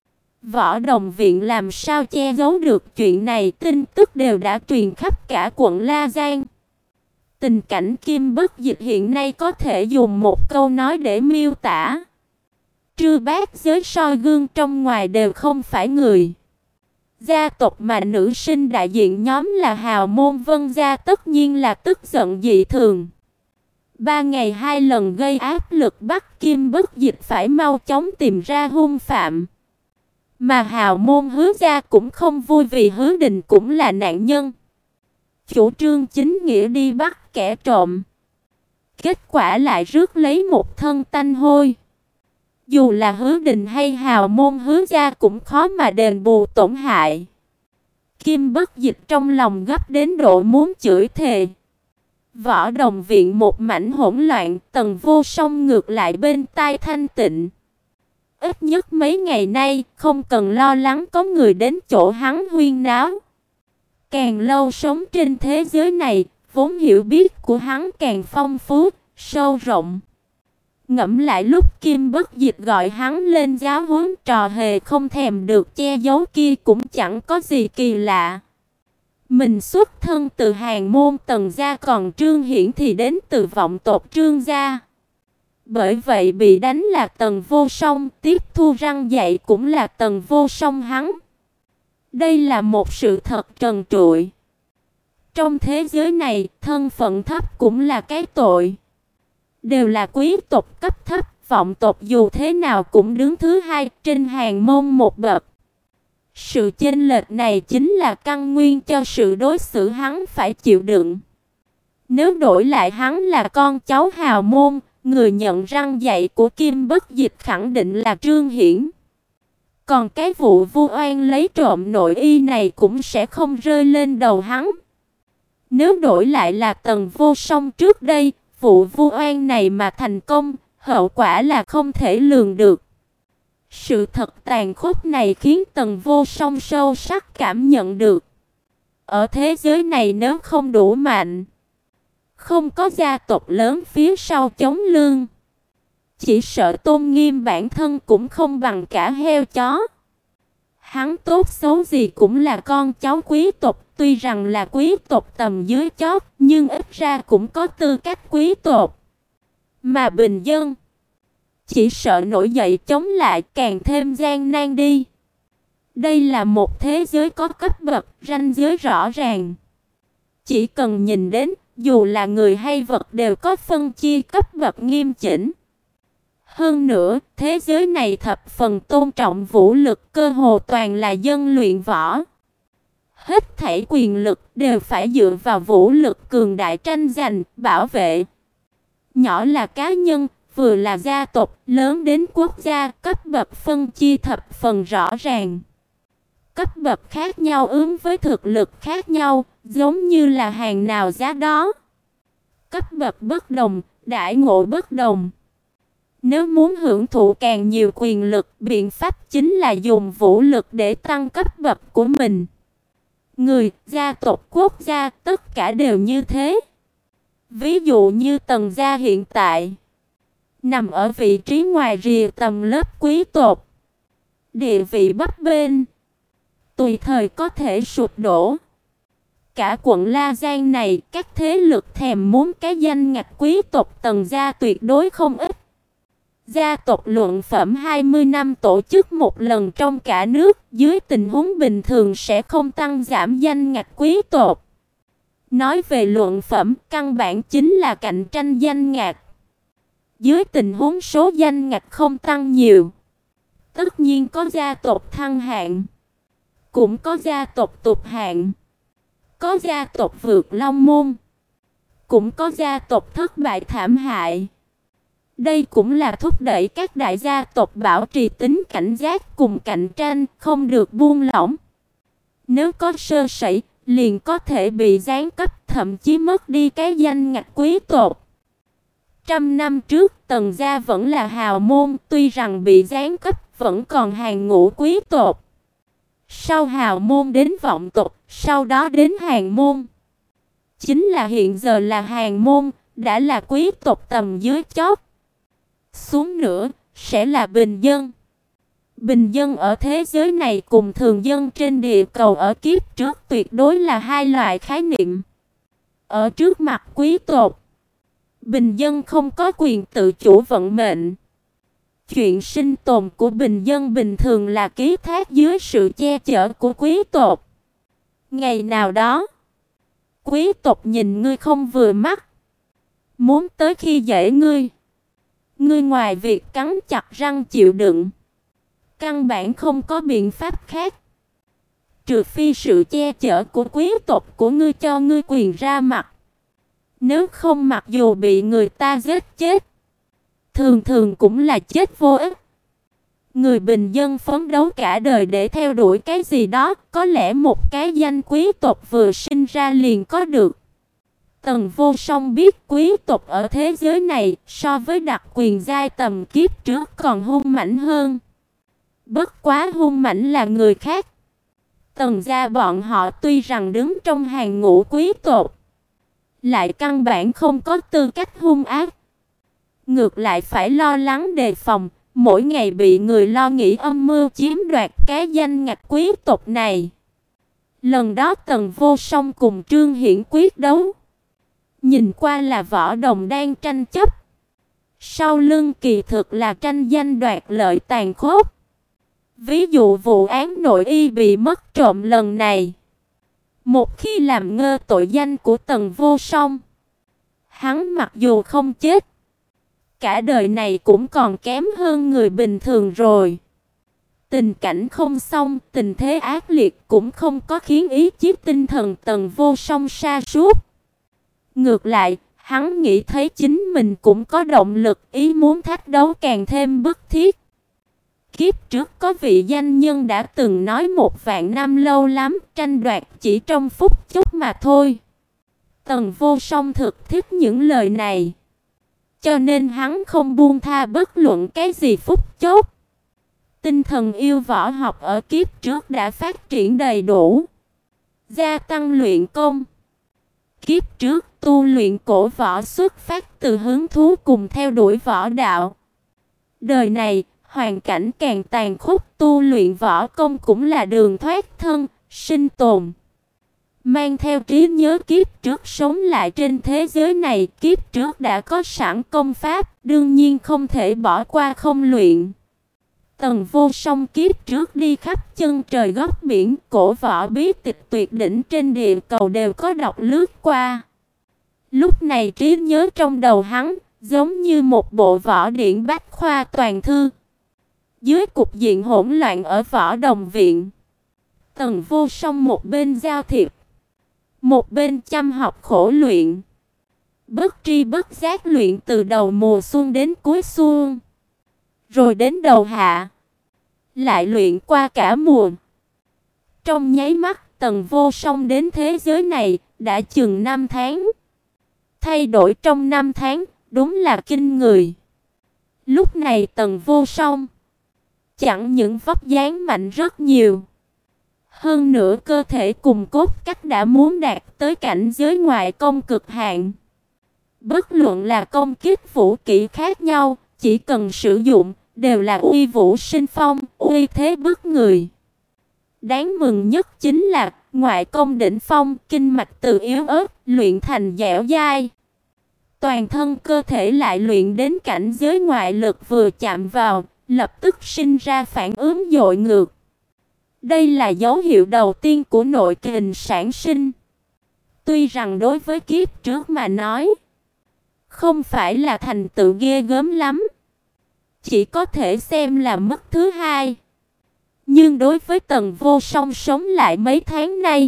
Võ đồng viện làm sao che giấu được chuyện này, tin tức đều đã truyền khắp cả quận La Giang. Tình cảnh Kim Bất Dịch hiện nay có thể dùng một câu nói để miêu tả. Trư bát giới soi gương trong ngoài đều không phải người. Gia tộc mà nữ sinh đại diện nhóm là Hào môn Vân gia tất nhiên là tức giận dị thường. 3 ngày 2 lần gây áp lực bắt Kim Bất Dịch phải mau chóng tìm ra hung phạm. Mà Hào môn Hứa gia cũng không vui vì Hứa Đình cũng là nạn nhân. Chủ trương chính nghĩa đi bắt kẻ trộm. Kết quả lại rước lấy một thân tanh hôi. Dù là Hứa Đình hay Hào môn Hứa gia cũng khó mà đền bù tổn hại. Kim Bất Dịch trong lòng gấp đến độ muốn chửi thề. Võ Đồng viện một mảnh hỗn loạn, Tần Vô Song ngược lại bên tai thanh tịnh. Ít nhất mấy ngày nay không cần lo lắng có người đến chỗ hắn huyên náo. Càng lâu sống trên thế giới này, vốn hiểu biết của hắn càng phong phú, sâu rộng. Ngẫm lại lúc Kim Bất Dịch gọi hắn lên giáo huấn, trò hề không thèm được che giấu kia cũng chẳng có gì kỳ lạ. Mình xuất thân từ Hàn môn Tần gia, còn Trương Hiển thì đến từ vọng tộc Trương gia. Bởi vậy bị đánh là Tần Vô Song, tiếp thu răng dạy cũng là Tần Vô Song hắn. Đây là một sự thật trần trụi. Trong thế giới này, thân phận thấp cũng là cái tội. Đều là quý tộc cấp thấp, vọng tộc dù thế nào cũng đứng thứ hai trên Hàn môn một bậc. Sự chênh lệch này chính là căn nguyên cho sự đối xử hắn phải chịu đựng. Nếu đổi lại hắn là con cháu Hào môn, người nhận răng dạy của Kim Bất Dịch khẳng định là Trương Hiển. Còn cái vụ vu oan lấy trộm nội y này cũng sẽ không rơi lên đầu hắn. Nếu đổi lại là Tần Vô Song trước đây, vụ vu oan này mà thành công, hậu quả là không thể lường được. Sự thật tàn khốc này khiến Tần Vô Song sâu sắc cảm nhận được. Ở thế giới này nếu không đủ mạnh, không có gia tộc lớn phía sau chống lưng, chỉ sợ tôn nghiêm bản thân cũng không bằng cả heo chó. Hắn tốt xấu gì cũng là con cháu quý tộc, tuy rằng là quý tộc tầm dưới chót, nhưng ít ra cũng có tư cách quý tộc. Mà bình dân, chỉ sợ nổi dậy chống lại càng thêm gian nan đi. Đây là một thế giới có cấp bậc, ranh giới rõ ràng. Chỉ cần nhìn đến, dù là người hay vật đều có phân chia cấp bậc nghiêm chỉnh. Hơn nữa, thế giới này thập phần tôn trọng vũ lực, cơ hồ toàn là dân luyện võ. Hết thảy quyền lực đều phải dựa vào vũ lực cường đại tranh giành, bảo vệ. Nhỏ là cá nhân, vừa là gia tộc, lớn đến quốc gia, cấp bậc phân chia thập phần rõ ràng. Cấp bậc khác nhau ứng với thực lực khác nhau, giống như là hàng nào giá đó. Cấp bậc bất đồng, đãi ngộ bất đồng. Nếu muốn hưởng thụ càng nhiều quyền lực, biện pháp chính là dùng vũ lực để tăng cấp bậc của mình. Người, gia tộc, quốc gia, tất cả đều như thế. Ví dụ như Tần gia hiện tại, nằm ở vị trí ngoài rìa tầm lớp quý tộc. Địa vị bấp bênh, tùy thời có thể sụp đổ. Cả quận La Giang này, các thế lực thèm muốn cái danh ngạch quý tộc Tần gia tuyệt đối không ít. Gia tộc luận phẩm 20 năm tổ chức một lần trong cả nước, dưới tình huống bình thường sẽ không tăng giảm danh ngạch quý tộc. Nói về luận phẩm, căn bản chính là cạnh tranh danh ngạch. Dưới tình huống số danh ngạch không tăng nhiều, tất nhiên có gia tộc thăng hạng, cũng có gia tộc tụt hạng, có gia tộc vượt long môn, cũng có gia tộc thất bại thảm hại. Đây cũng là thúc đẩy các đại gia tộc bảo trì tính cảnh giác cùng cạnh tranh, không được buông lỏng. Nếu có sơ sẩy, liền có thể bị giáng cấp, thậm chí mất đi cái danh ngạch quý tộc. 100 năm trước, Tần gia vẫn là hào môn, tuy rằng bị giáng cấp, vẫn còn hàng ngũ quý tộc. Sau hào môn đến vọng tộc, sau đó đến hàn môn. Chính là hiện giờ là hàn môn, đã là quý tộc tầm dưới chót. Xuống nữa, sẽ là bình dân. Bình dân ở thế giới này cùng thường dân trên địa cầu ở kiếp trước tuyệt đối là hai loại khái niệm. Ở trước mặt quý tộc, bình dân không có quyền tự chủ vận mệnh. Chuyện sinh tồn của bình dân bình thường là ký thác dưới sự che chở của quý tộc. Ngày nào đó, quý tộc nhìn ngươi không vừa mắt, muốn tới khi dễ ngươi. Ngươi ngoài việc cắn chặt răng chịu đựng, căn bản không có biện pháp khác. Trừ phi sự che chở của quý tộc của ngươi cho ngươi quyền ra mặt. Nếu không, mặc dù bị người ta giết chết, thường thường cũng là chết vô ích. Người bình dân phấn đấu cả đời để theo đuổi cái gì đó, có lẽ một cái danh quý tộc vừa sinh ra liền có được. Tần Vô Song biết quý tộc ở thế giới này so với đặc quyền giai tầm kiếp trước còn hung mãnh hơn. Bất quá hung mãnh là người khác. Tần gia bọn họ tuy rằng đứng trong hàng ngũ quý tộc, lại căn bản không có tư cách hung ác. Ngược lại phải lo lắng đề phòng, mỗi ngày bị người lo nghĩ âm mưu chiếm đoạt cái danh ngạch quý tộc này. Lần đó Tần Vô Song cùng Trương Hiển quyết đấu. Nhìn qua là võ đồng đang tranh chấp, sau lưng kỳ thực là tranh danh đoạt lợi tàn khốc. Ví dụ vụ án nội y bị mất trộm lần này, một khi làm ngơ tội danh của Tần Vô Song, hắn mặc dù không chết, cả đời này cũng còn kém hơn người bình thường rồi. Tình cảnh không xong, tình thế ác liệt cũng không có khiến ý chí tinh thần Tần Vô Song sa sút. Ngược lại, hắn nghĩ thấy chính mình cũng có động lực, ý muốn thách đấu càng thêm bức thiết. Kiếp trước có vị danh nhân đã từng nói 1.000 năm lâu lắm, tranh đoạt chỉ trong phút chốc mà thôi. Tần Vô Song thực thích những lời này, cho nên hắn không buông tha bất luận cái gì phút chốc. Tinh thần yêu võ học ở kiếp trước đã phát triển đầy đủ, gia tăng luyện công. Kiếp trước tu luyện cổ võ xuất phát từ hứng thú cùng theo đuổi võ đạo. Đời này, hoàn cảnh càng tàn khốc, tu luyện võ công cũng là đường thoát thân, sinh tồn. Mang theo trí nhớ kiếp trước sống lại trên thế giới này, kiếp trước đã có sẵn công pháp, đương nhiên không thể bỏ qua không luyện. Tần Vô Song kiếp trước đi khắp chân trời góc biển, cổ võ bí tịch tuyệt đỉnh trên địa cầu đều có đọc lướt qua. Lúc này trí nhớ trong đầu hắn giống như một bộ võ điển bách khoa toàn thư. Dưới cục diện hỗn loạn ở võ đồng viện, Tần Vô Song một bên giao thiệp, một bên chăm học khổ luyện. Bất tri bất giác luyện từ đầu mùa xuân đến cuối xuân, rồi đến đầu hạ, lại luyện qua cả mùa. Trong nháy mắt, Tần Vô Song đến thế giới này đã chừng 5 tháng. Thay đổi trong 5 tháng, đúng là kinh người. Lúc này Tần Vô Song chẳng những vóc dáng mạnh rất nhiều, hơn nữa cơ thể cùng cốt cách đã muốn đạt tới cảnh giới ngoại công cực hạn. Bất luận là công kích vũ kỹ khác nhau, chỉ cần sử dụng đều là uy vũ sinh phong, uy thế bức người. Đáng mừng nhất chính là ngoại công đỉnh phong, kinh mạch từ yếu ớt luyện thành dẻo dai. Toàn thân cơ thể lại luyện đến cảnh giới ngoại lực vừa chạm vào, lập tức sinh ra phản ứng dội ngược. Đây là dấu hiệu đầu tiên của nội kình sản sinh. Tuy rằng đối với kiếp trước mà nói, không phải là thành tựu ghê gớm lắm, chỉ có thể xem là mức thứ hai. Nhưng đối với Tần Vô Song sống lại mấy tháng nay,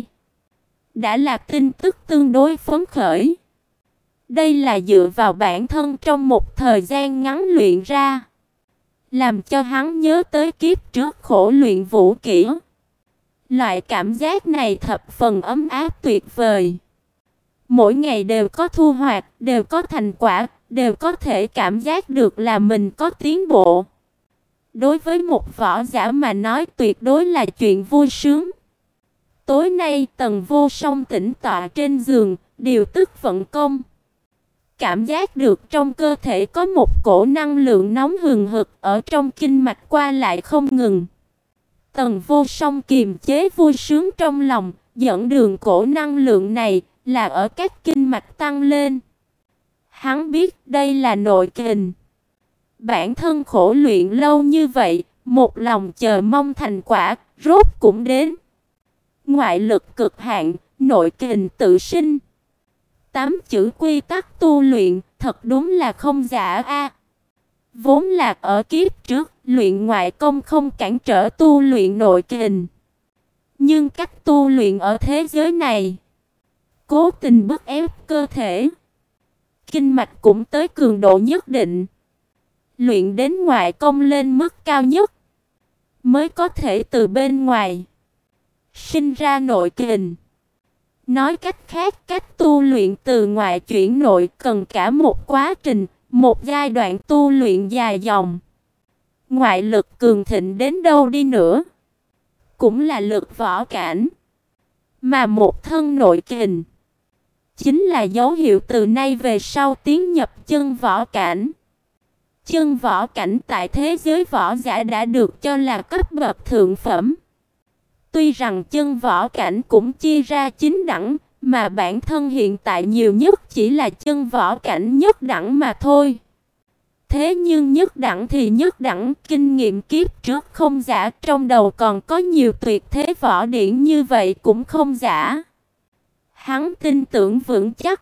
đã là tin tức tương đối phấn khởi. Đây là dựa vào bản thân trong một thời gian ngắn luyện ra, làm cho hắn nhớ tới kiếp trước khổ luyện vũ kỹ. Loại cảm giác này thập phần ấm áp tuyệt vời. Mỗi ngày đều có thu hoạch, đều có thành quả, đều có thể cảm giác được là mình có tiến bộ. Đối với một võ giả mà nói tuyệt đối là chuyện vui sướng. Tối nay Tần Vô Song tĩnh tọa trên giường, điều tức vận công. Cảm giác được trong cơ thể có một cổ năng lượng nóng hừng hực ở trong kinh mạch qua lại không ngừng. Tần Vô Song kiềm chế vui sướng trong lòng, dẫn đường cổ năng lượng này là ở các kinh mạch tăng lên. Hắn biết đây là nội kình. Bản thân khổ luyện lâu như vậy, một lòng chờ mong thành quả, rốt cũng đến. Ngoại lực cực hạn, nội kình tự sinh. 8 chữ quy tắc tu luyện, thật đúng là không giả a. Vốn là ở kiếp trước, luyện ngoại công không cản trở tu luyện nội kình. Nhưng cách tu luyện ở thế giới này, cố tình bức ép cơ thể, kinh mạch cũng tới cường độ nhất định. Luyện đến ngoại công lên mức cao nhất, mới có thể từ bên ngoài sinh ra nội kình. Nói cách khác, cách tu luyện từ ngoại chuyển nội cần cả một quá trình, một giai đoạn tu luyện dài dòng. Ngoại lực cường thịnh đến đâu đi nữa, cũng là lực võ cảnh. Mà một thân nội kình, chính là dấu hiệu từ nay về sau tiến nhập chân võ cảnh. Chân võ cảnh tại thế giới võ giả đã được cho là cấp bậc thượng phẩm. Tuy rằng chân võ cảnh cũng chia ra 9 đẳng, mà bản thân hiện tại nhiều nhất chỉ là chân võ cảnh nhất đẳng mà thôi. Thế nhưng nhất đẳng thì nhất đẳng, kinh nghiệm kiếp trước không giả, trong đầu còn có nhiều tuyệt thế võ điển như vậy cũng không giả. Hắn tin tưởng vững chắc,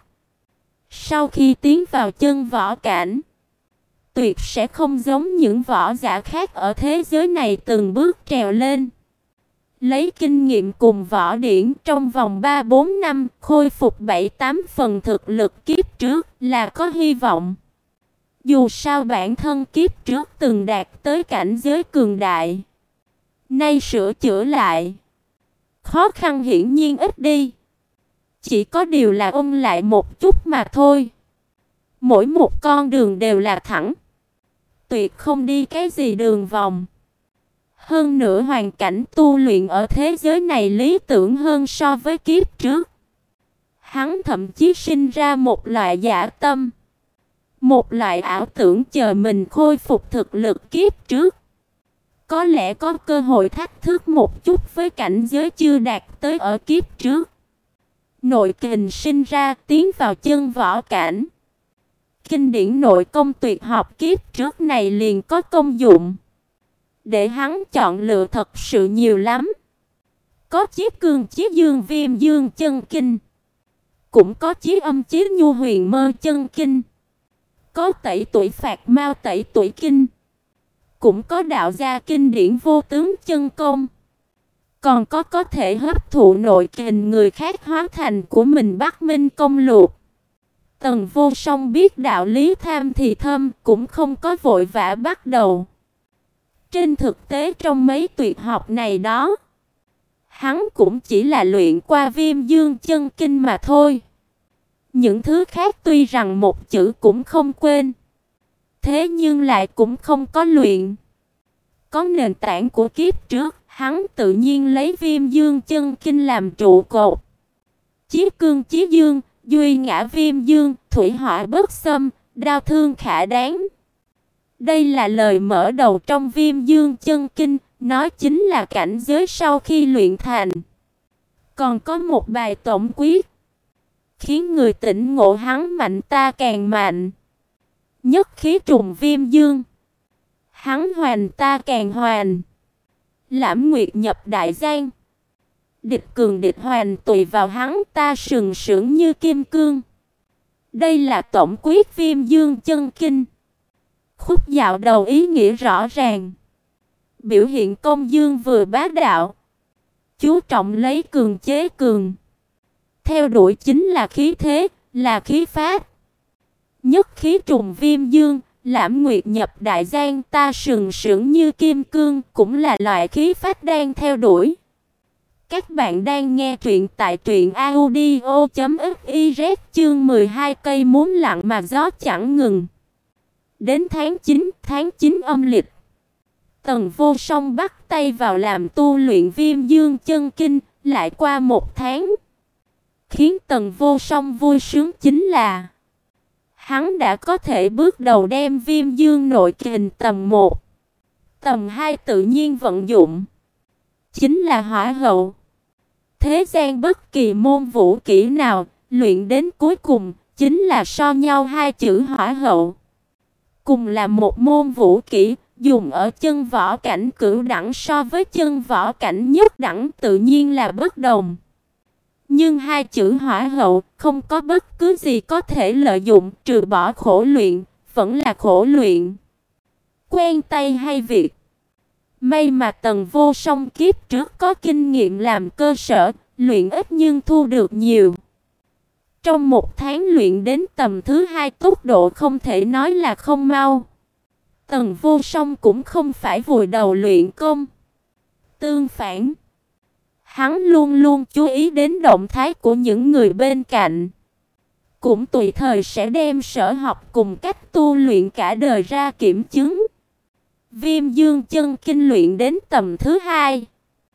sau khi tiến vào chân võ cảnh, tuyệt sẽ không giống những võ giả khác ở thế giới này từng bước trèo lên. Lấy kinh nghiệm cùng võ điển trong vòng 3-4 năm khôi phục 7-8 phần thực lực kiếp trước là có hy vọng. Dù sao bản thân kiếp trước từng đạt tới cảnh giới cường đại, nay sửa chữa lại, khó khăn hiển nhiên ít đi. Chỉ có điều là ôn lại một chút mà thôi. Mỗi một con đường đều là thẳng, tuyệt không đi cái gì đường vòng. Hơn nữa hoàn cảnh tu luyện ở thế giới này lý tưởng hơn so với kiếp trước. Hắn thậm chí sinh ra một loại giả tâm, một loại ảo tưởng chờ mình khôi phục thực lực kiếp trước. Có lẽ có cơ hội thách thức một chút với cảnh giới chưa đạt tới ở kiếp trước. Nội kình sinh ra tiến vào chân võ cảnh. Kinh điển nội công tuyệt học kiếp trước này liền có công dụng. Để hắn chọn lựa thật sự nhiều lắm. Có chí cương chí dương viêm dương chân kinh, cũng có chí âm chí nhu huyền mơ chân kinh, có tẩy tuổi phạt mao tẩy tuổi kinh, cũng có đạo gia kinh điển vô tướng chân công. Còn có thể hấp thụ nội kình người khác hóa thành của mình Bắc Minh công lục. Tần Vô Song biết đạo lý tham thì thâm, cũng không có vội vã bắt đầu. Trên thực tế trong mấy tuyệt học này đó, hắn cũng chỉ là luyện qua viêm dương chân kinh mà thôi. Những thứ khác tuy rằng một chữ cũng không quên, thế nhưng lại cũng không có luyện. Có nền tảng của kiếp trước, hắn tự nhiên lấy viêm dương chân kinh làm trụ cột. Chí cương chí dương, duy ngã viêm dương, thủy hỏa bất xâm, đao thương khả đáng. Đây là lời mở đầu trong viêm dương chân kinh, nói chính là cảnh giới sau khi luyện thành. Còn có một bài tổng quyết, khiến người tỉnh ngộ hắn mạnh ta càng mạnh. Nhất khí trùng viêm dương, hắn hoành ta càng hoành. Lãm nguyệt nhập đại giang, địch cường địch hoành tùy vào hắn ta sừng sững như kim cương. Đây là tổng quyết viêm dương chân kinh. Khúc dạo đầu ý nghĩa rõ ràng, biểu hiện công dương vừa bá đạo, chú trọng lấy cường chế cường. Theo đuổi chính là khí thế, là khí phát. Nhất khí trùng viêm dương, lãm nguyệt nhập đại giang, ta sừng sững như kim cương, cũng là loại khí phát đang theo đuổi. Các bạn đang nghe truyện tại truyện audio.fiz chương 12 cây muốn lặng mà gió chẳng ngừng. Đến tháng 9 âm lịch, Tần Vô Song bắt tay vào làm tu luyện viêm dương chân kinh, lại qua một tháng. Khiến Tần Vô Song vui sướng chính là hắn đã có thể bước đầu đem viêm dương nội kình tầm 1, tầm 2 tự nhiên vận dụng. Chính là hỏa hậu. Thế gian bất kỳ môn vũ kỹ nào, luyện đến cuối cùng, chính là so nhau hai chữ hỏa hậu. Cùng là một môn vũ kỹ, dùng ở chân võ cảnh cửu đẳng so với chân võ cảnh nhất đẳng tự nhiên là bất đồng. Nhưng hai chữ hỏa hậu không có bất cứ gì có thể lợi dụng trừ bỏ khổ luyện, vẫn là khổ luyện. Quen tay hay việc. May mà Tần Vô Song kiếp trước có kinh nghiệm làm cơ sở, luyện ít nhưng thu được nhiều. Trong một tháng luyện đến tầm thứ 2 tốc độ không thể nói là không mau. Tần Vô Song cũng không phải vùi đầu luyện công. Tương phản, hắn luôn luôn chú ý đến động thái của những người bên cạnh. Cũng tùy thời sẽ đem sở học cùng cách tu luyện cả đời ra kiểm chứng. Viêm dương chân kinh luyện đến tầm thứ 2.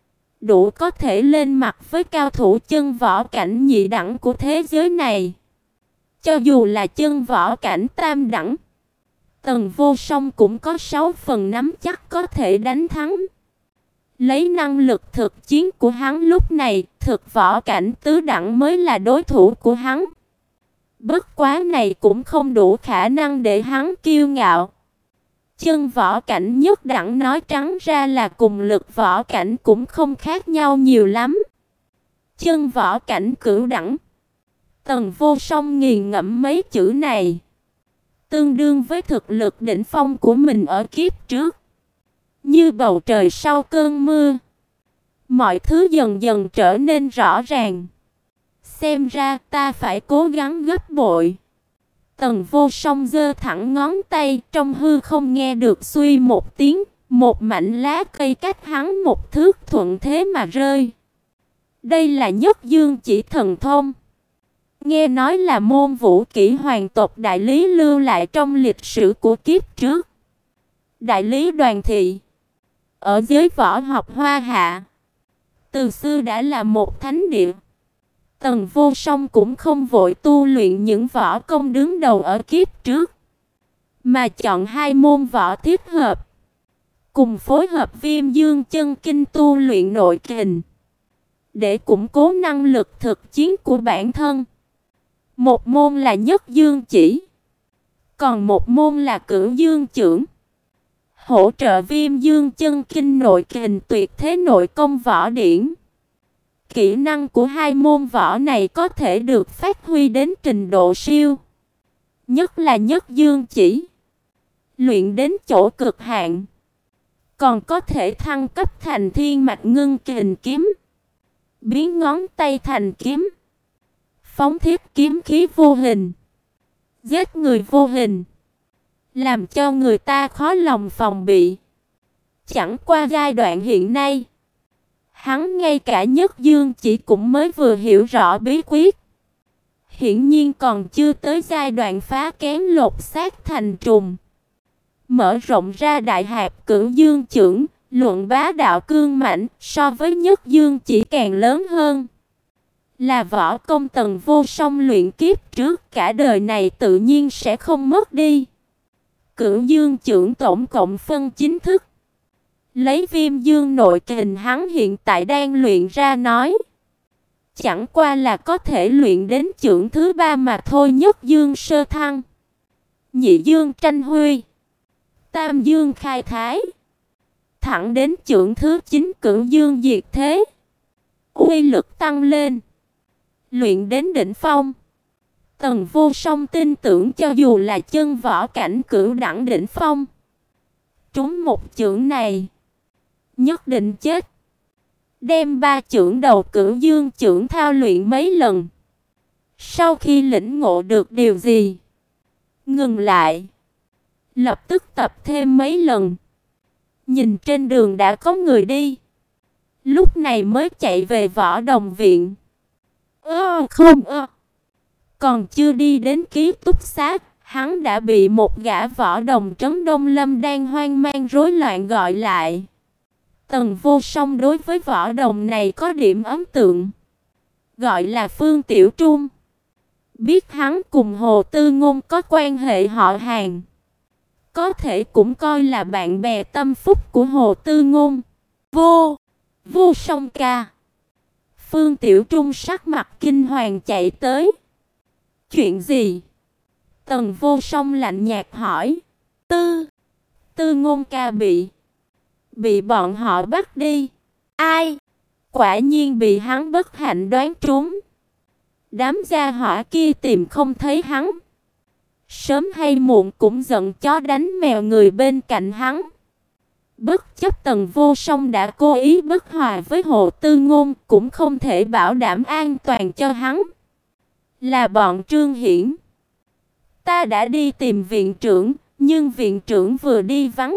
Đủ có thể lên mặt với cao thủ chân võ cảnh nhị đẳng của thế giới này. Cho dù là chân võ cảnh tam đẳng, Tần Vô Song cũng có 6 phần nắm chắc có thể đánh thắng. Lấy năng lực thực chiến của hắn lúc này, thực võ cảnh tứ đẳng mới là đối thủ của hắn. Bất quá này cũng không đủ khả năng để hắn kiêu ngạo. Chân võ cảnh nhất đẳng nói trắng ra là cùng lực võ cảnh cũng không khác nhau nhiều lắm. Chân võ cảnh cửu đẳng. Tần Vô Song nghiền ngẫm mấy chữ này. Tương đương với thực lực đỉnh phong của mình ở kiếp trước. Như bầu trời sau cơn mưa. Mọi thứ dần dần trở nên rõ ràng. Xem ra ta phải cố gắng gấp bội. Tần Vô Song giơ thẳng ngón tay, trong hư không nghe được suy một tiếng, một mảnh lá cây cách hắn một thước thuận thế mà rơi. Đây là Nhất Dương Chỉ Thần Thông. Nghe nói là môn vũ kỹ hoàng tộc Đại Lý lưu lại trong lịch sử của kiếp trước. Đại Lý Đoàn Thị ở giới võ học Hoa Hạ từ xưa đã là một thánh địa. Tần Vô Song cũng không vội tu luyện những võ công đứng đầu ở kiếp trước, mà chọn hai môn võ thích hợp, cùng phối hợp Viêm Dương chân kinh tu luyện nội kình, để củng cố năng lực thực chiến của bản thân. Một môn là Nhất Dương Chỉ, còn một môn là Cửu Dương Chưởng, hỗ trợ Viêm Dương chân kinh nội kình tuyệt thế nội công võ điển. Kỹ năng của hai môn võ này có thể được phát huy đến trình độ siêu. Nhất là Nhất Dương Chỉ, luyện đến chỗ cực hạn, còn có thể thăng cấp thành Thiên Mạch Ngưng Kình kiếm, biến ngón tay thành kiếm, phóng thiết kiếm khí vô hình, giết người vô hình, làm cho người ta khó lòng phòng bị. Chẳng qua giai đoạn hiện nay, hắn ngay cả Nhất Dương Chỉ cũng mới vừa hiểu rõ bí quyết. Hiển nhiên còn chưa tới giai đoạn phá kén lột xác thành trùng. Mở rộng ra đại hạp Cửu Dương Chưởng, luận bá đạo cương mãnh, so với Nhất Dương Chỉ càng lớn hơn. Là võ công Tần Vô Song luyện kiếp trước cả đời này tự nhiên sẽ không mất đi. Cửu Dương Chưởng tổng cộng phân 9 thức. Lấy Viêm Dương nội kình hắn hiện tại đang luyện ra nói, chẳng qua là có thể luyện đến chưởng thứ 3 mà thôi. Nhất Dương sơ thăng, nhị dương tranh huy, tam dương khai thái, thẳng đến chưởng thứ 9 Cửu Dương diệt thế, uy lực tăng lên, luyện đến đỉnh phong. Tần Vô Song tin tưởng cho dù là chân võ cảnh cửu đẳng đỉnh phong, trúng một chưởng này nhất định chết. Đem 3 chưởng đầu Cửu Dương chưởng thao luyện mấy lần. Sau khi lĩnh ngộ được điều gì, ngừng lại, lập tức tập thêm mấy lần. Nhìn trên đường đã có người đi, lúc này mới chạy về Võ Đồng Viện. Còn chưa đi đến ký túc xá, hắn đã bị một gã võ đồng trấn Đông Lâm đang hoang mang rối loạn gọi lại. Tần Vô Song đối với võ đồng này có điểm ấn tượng, gọi là Phương Tiểu Trung. Biết hắn cùng Hồ Tư Ngôn có quan hệ họ hàng, có thể cũng coi là bạn bè tâm phúc của Hồ Tư Ngôn. Vô Song ca. Phương Tiểu Trung sắc mặt kinh hoàng chạy tới. Chuyện gì? Tần Vô Song lạnh nhạt hỏi. Tư Ngôn ca bị bọn họ bắt đi. Ai? Quả nhiên bị hắn bất hạnh đoán trúng. Đám gia hỏa kia tìm không thấy hắn, sớm hay muộn cũng giận chó đánh mèo người bên cạnh hắn. Bất chấp Tần Vô Song đã cố ý bất hòa với Hồ Tư Ngôn, cũng không thể bảo đảm an toàn cho hắn. Là bọn Trương Hiển. Ta đã đi tìm viện trưởng, nhưng viện trưởng vừa đi vắng.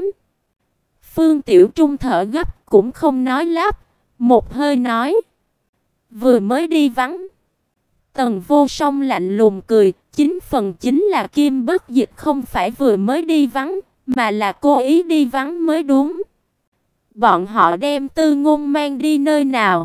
Phương Tiểu Trung thở gấp cũng không nói lắp, một hơi nói: vừa mới đi vắng. Tần Vô Song lạnh lùng cười, 9 phần 9 là Kim Bất Dịch không phải vừa mới đi vắng, mà là cố ý đi vắng mới đúng. Bọn họ đem Tư Ngôn mang đi nơi nào?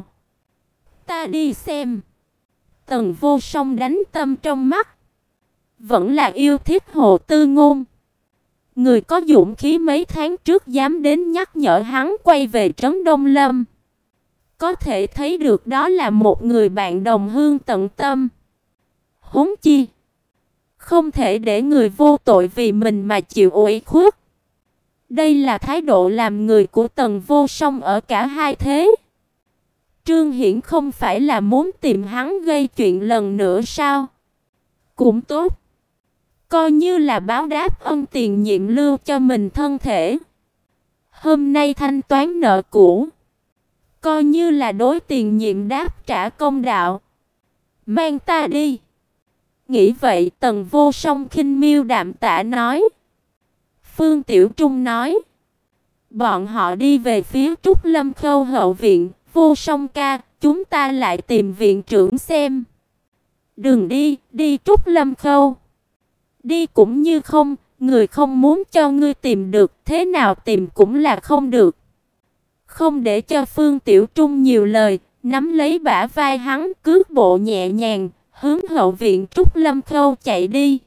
Ta đi xem. Tần Vô Song đánh tâm trong mắt. Vẫn là yêu thích Hồ Tư Ngôn. Người có dũng khí mấy tháng trước dám đến nhắc nhở hắn quay về trấn Đông Lâm. Có thể thấy được đó là một người bạn đồng hương tận tâm. Huống chi, không thể để người vô tội vì mình mà chịu ủy khuất. Đây là thái độ làm người của Tần Vô Song ở cả hai thế. Trương Hiển không phải là muốn tìm hắn gây chuyện lần nữa sao? Cũng tốt. Coi như là báo đáp ân tiền nhiệm lưu cho mình thân thể. Hôm nay thanh toán nợ cũ. Coi như là đối tiền nhiệm đáp trả công đạo. Mang ta đi. Nghĩ vậy Tần Vô Song khinh miêu đạm tả nói. Phương Tiểu Trung nói. Bọn họ đi về phía Trúc Lâm Khâu hậu viện. Vô Song ca, chúng ta lại tìm viện trưởng xem. Đừng đi, đi Trúc Lâm Khâu. Đi cũng như không, người không muốn cho ngươi tìm được, thế nào tìm cũng là không được. Không để cho Phương Tiểu Trung nhiều lời, nắm lấy bả vai hắn, cước bộ nhẹ nhàng, hướng hậu viện Trúc Lâm Khâu chạy đi.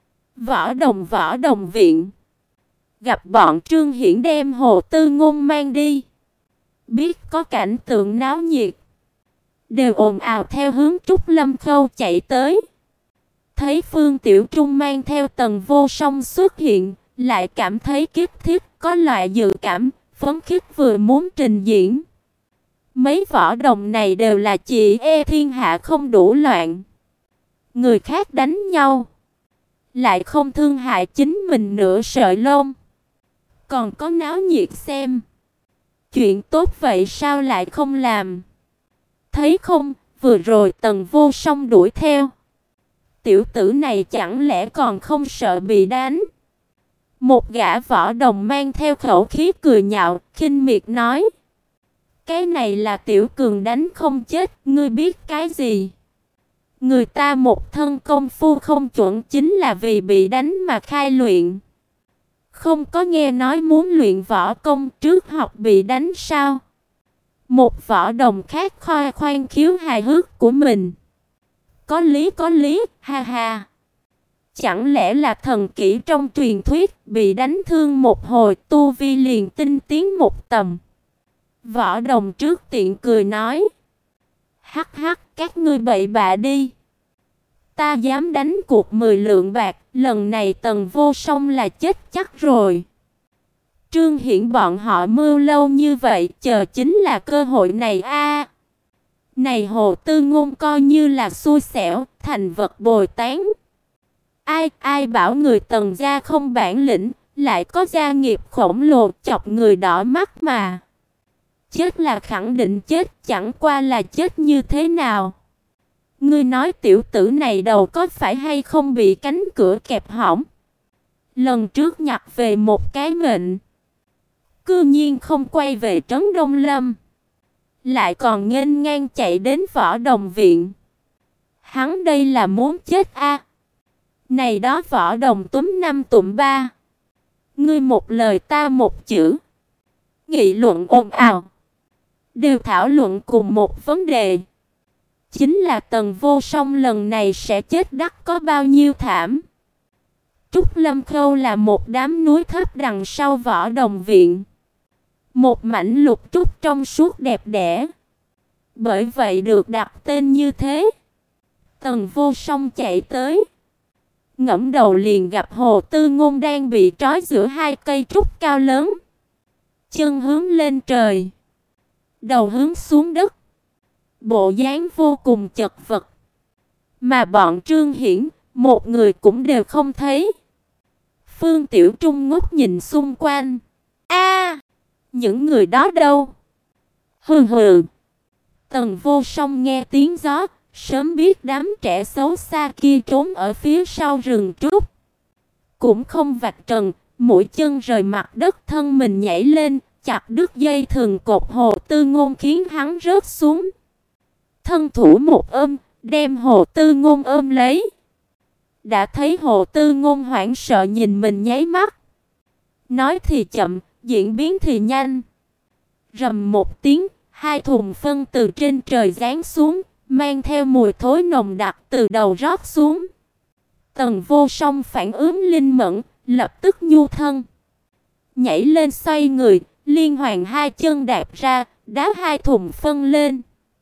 Võ Đồng viện. Gặp bọn Trương Hiển đem Hồ Tư Ngôn mang đi. Biết có cảnh tượng náo nhiệt, đều ồn ào theo hướng Trúc Lâm Khâu chạy tới. Thấy Phương Tiểu Trung mang theo Tần Vô Song xuất hiện, lại cảm thấy kiếp thiết, có loại dự cảm phấn khích vừa muốn trình diễn. Mấy võ đồng này đều là chị e thiên hạ không đủ loạn. Người khác đánh nhau, lại không thương hại chính mình nửa sợi lông. Còn có náo nhiệt xem. Chuyện tốt vậy sao lại không làm? Thấy không, vừa rồi Tần Vô Song đuổi theo. Tiểu tử này chẳng lẽ còn không sợ bị đánh? Một gã võ đồng mang theo khẩu khí cười nhạo, khinh miệt nói. Cái này là tiểu cường đánh không chết, ngươi biết cái gì? Người ta một thân công phu không chuẩn chính là vì bị đánh mà khai luyện. Không có nghe nói muốn luyện võ công trước học bị đánh sao? Một võ đồng khác khoe khoang khiếu hài hước của mình. Có lý, ha ha. Chẳng lẽ là thần kỹ trong truyền thuyết, bị đánh thương một hồi tu vi liền tinh tiến một tầm. Võ đồng trước tiện cười nói. Hắc hắc, các ngươi bậy bạ đi. Ta dám đánh cuộc 10 lượng bạc, lần này Tần Vô Song là chết chắc rồi. Trương Hiển bọn họ mưu lâu như vậy, chờ chính là cơ hội này a. Này Hồ Tư Ngôn coi như là xui xẻo, thành vật bồi tán. Ai bảo người Tần gia không bản lĩnh, lại có gia nghiệp khổng lồ, chọc người đỏ mắt mà. Chết là khẳng định chết, chẳng qua là chết như thế nào. Ngươi nói tiểu tử này đầu có phải hay không bị cánh cửa kẹp hỏng? Lần trước nhặt về một cái mệnh, cư nhiên không quay về trấn Đông Lâm, lại còn nghênh ngang chạy đến Võ Đồng viện. Hắn đây là muốn chết a. Này đó Võ Đồng túm năm tụm ba, ngươi một lời ta một chữ, nghị luận ồn ào, đều thảo luận cùng một vấn đề. Chính là Tần Vô Song lần này sẽ chết đắc có bao nhiêu thảm. Trúc Lâm Khâu là một đám núi thấp đằng sau Võ Đồng viện. Một mảnh lục trúc trong suốt đẹp đẽ. Bởi vậy được đặt tên như thế. Tần Vô Song chạy tới, ngẩng đầu liền gặp Hồ Tư Ngôn đang bị trói giữa hai cây trúc cao lớn. Chân hướng lên trời, đầu hướng xuống đất, bộ dáng vô cùng chật vật. Mà bọn Trương Hiển, một người cũng đều không thấy. Phương Tiểu Trung ngốc nhìn xung quanh. A, những người đó đâu? Hừ hừ. Tần Vô Song nghe tiếng gió, sớm biết đám trẻ xấu xa kia trốn ở phía sau rừng trúc. Cũng không vạch trần, mũi chân rời mặt đất, thân mình nhảy lên, chặt đứt dây thừng cột Hồ Tư Ngôn khiến hắn rớt xuống. Thân thủ một ôm, đem Hồ Tư Ngôn ôm lấy. Đã thấy Hồ Tư Ngôn hoảng sợ nhìn mình nháy mắt. Nói thì chậm, diễn biến thì nhanh. Rầm một tiếng, hai thùng phân từ trên trời giáng xuống, mang theo mùi thối nồng đặc từ đầu rót xuống. Tần Vô Song phản ứng linh mẫn, lập tức nhu thân, nhảy lên xoay người, liên hoàn hai chân đạp ra, đá hai thùng phân lên.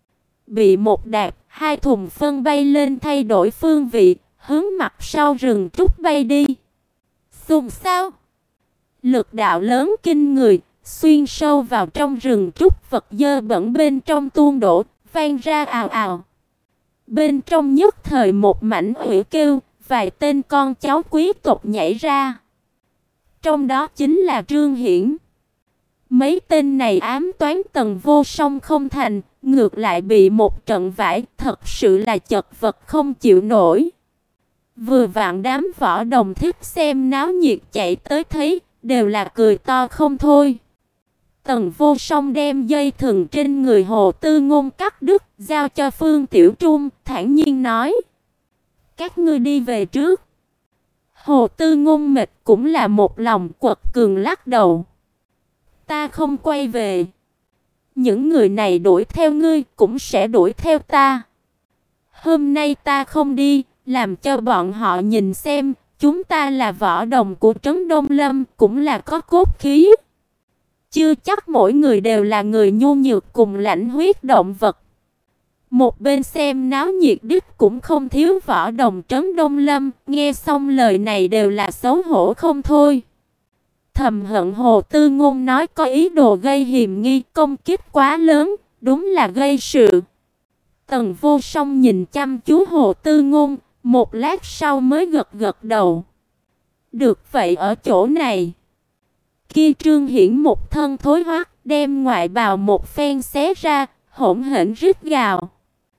Bị một đạp, hai thùng phân bay lên thay đổi phương vị, hướng mặt sau rừng trúc bay đi. Xùm sao? Lực đạo lớn kinh người, xuyên sâu vào trong rừng trúc, vật dơ bẩn bên trong tuôn đổ, vang ra ào ào. Bên trong nhất thời một mảnh ủy kêu, vài tên con cháu quý tộc nhảy ra. Trong đó chính là Trương Hiển. Mấy tên này ám toán Tần Vô Song không thành, ngược lại bị một trận vãi, thật sự là chật vật không chịu nổi. Vừa vặn đám võ đồng thích xem náo nhiệt chạy tới thấy, đều là cười to không thôi. Tần Vô Song đem dây thừng trên người Hồ Tư Ngôn cắt đứt, giao cho Phương Tiểu Trung, thản nhiên nói: các ngươi đi về trước. Hồ Tư Ngôn mệt cũng là một lòng quật cường lắc đầu. Ta không quay về. Những người này đuổi theo ngươi cũng sẽ đuổi theo ta. Hôm nay ta không đi, làm cho bọn họ nhìn xem, chúng ta là võ đồng của Trấn Đông Lâm, cũng là có cốt khí. Chưa chắc mỗi người đều là người nhu nhược cùng lãnh huyết động vật. Một bên xem náo nhiệt đích cũng không thiếu võ đồng Trấn Đông Lâm, nghe xong lời này đều là xấu hổ không thôi. Thầm hận Hồ Tư Ngôn nói có ý đồ gây hiềm nghi, công kích quá lớn, đúng là gây sự. Tần Vô Song nhìn chăm chú Hồ Tư Ngôn, một lát sau mới gật gật đầu. Được vậy ở chỗ này. Kia Trương Hiển một thân thối hoắc, đem ngoại bào một phen xé ra, hỗn hển rít gào.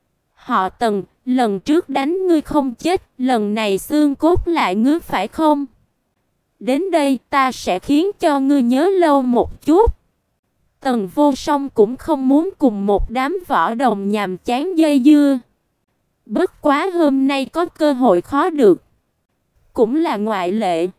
Họ Tần, lần trước đánh ngươi không chết, lần này xương cốt lại ngứa phải không? Đến đây ta sẽ khiến cho ngươi nhớ lâu một chút. Tần Vô Song cũng không muốn cùng một đám võ đồng nhàm chán dây dưa. Bất quá hôm nay có cơ hội khó được. Cũng là ngoại lệ.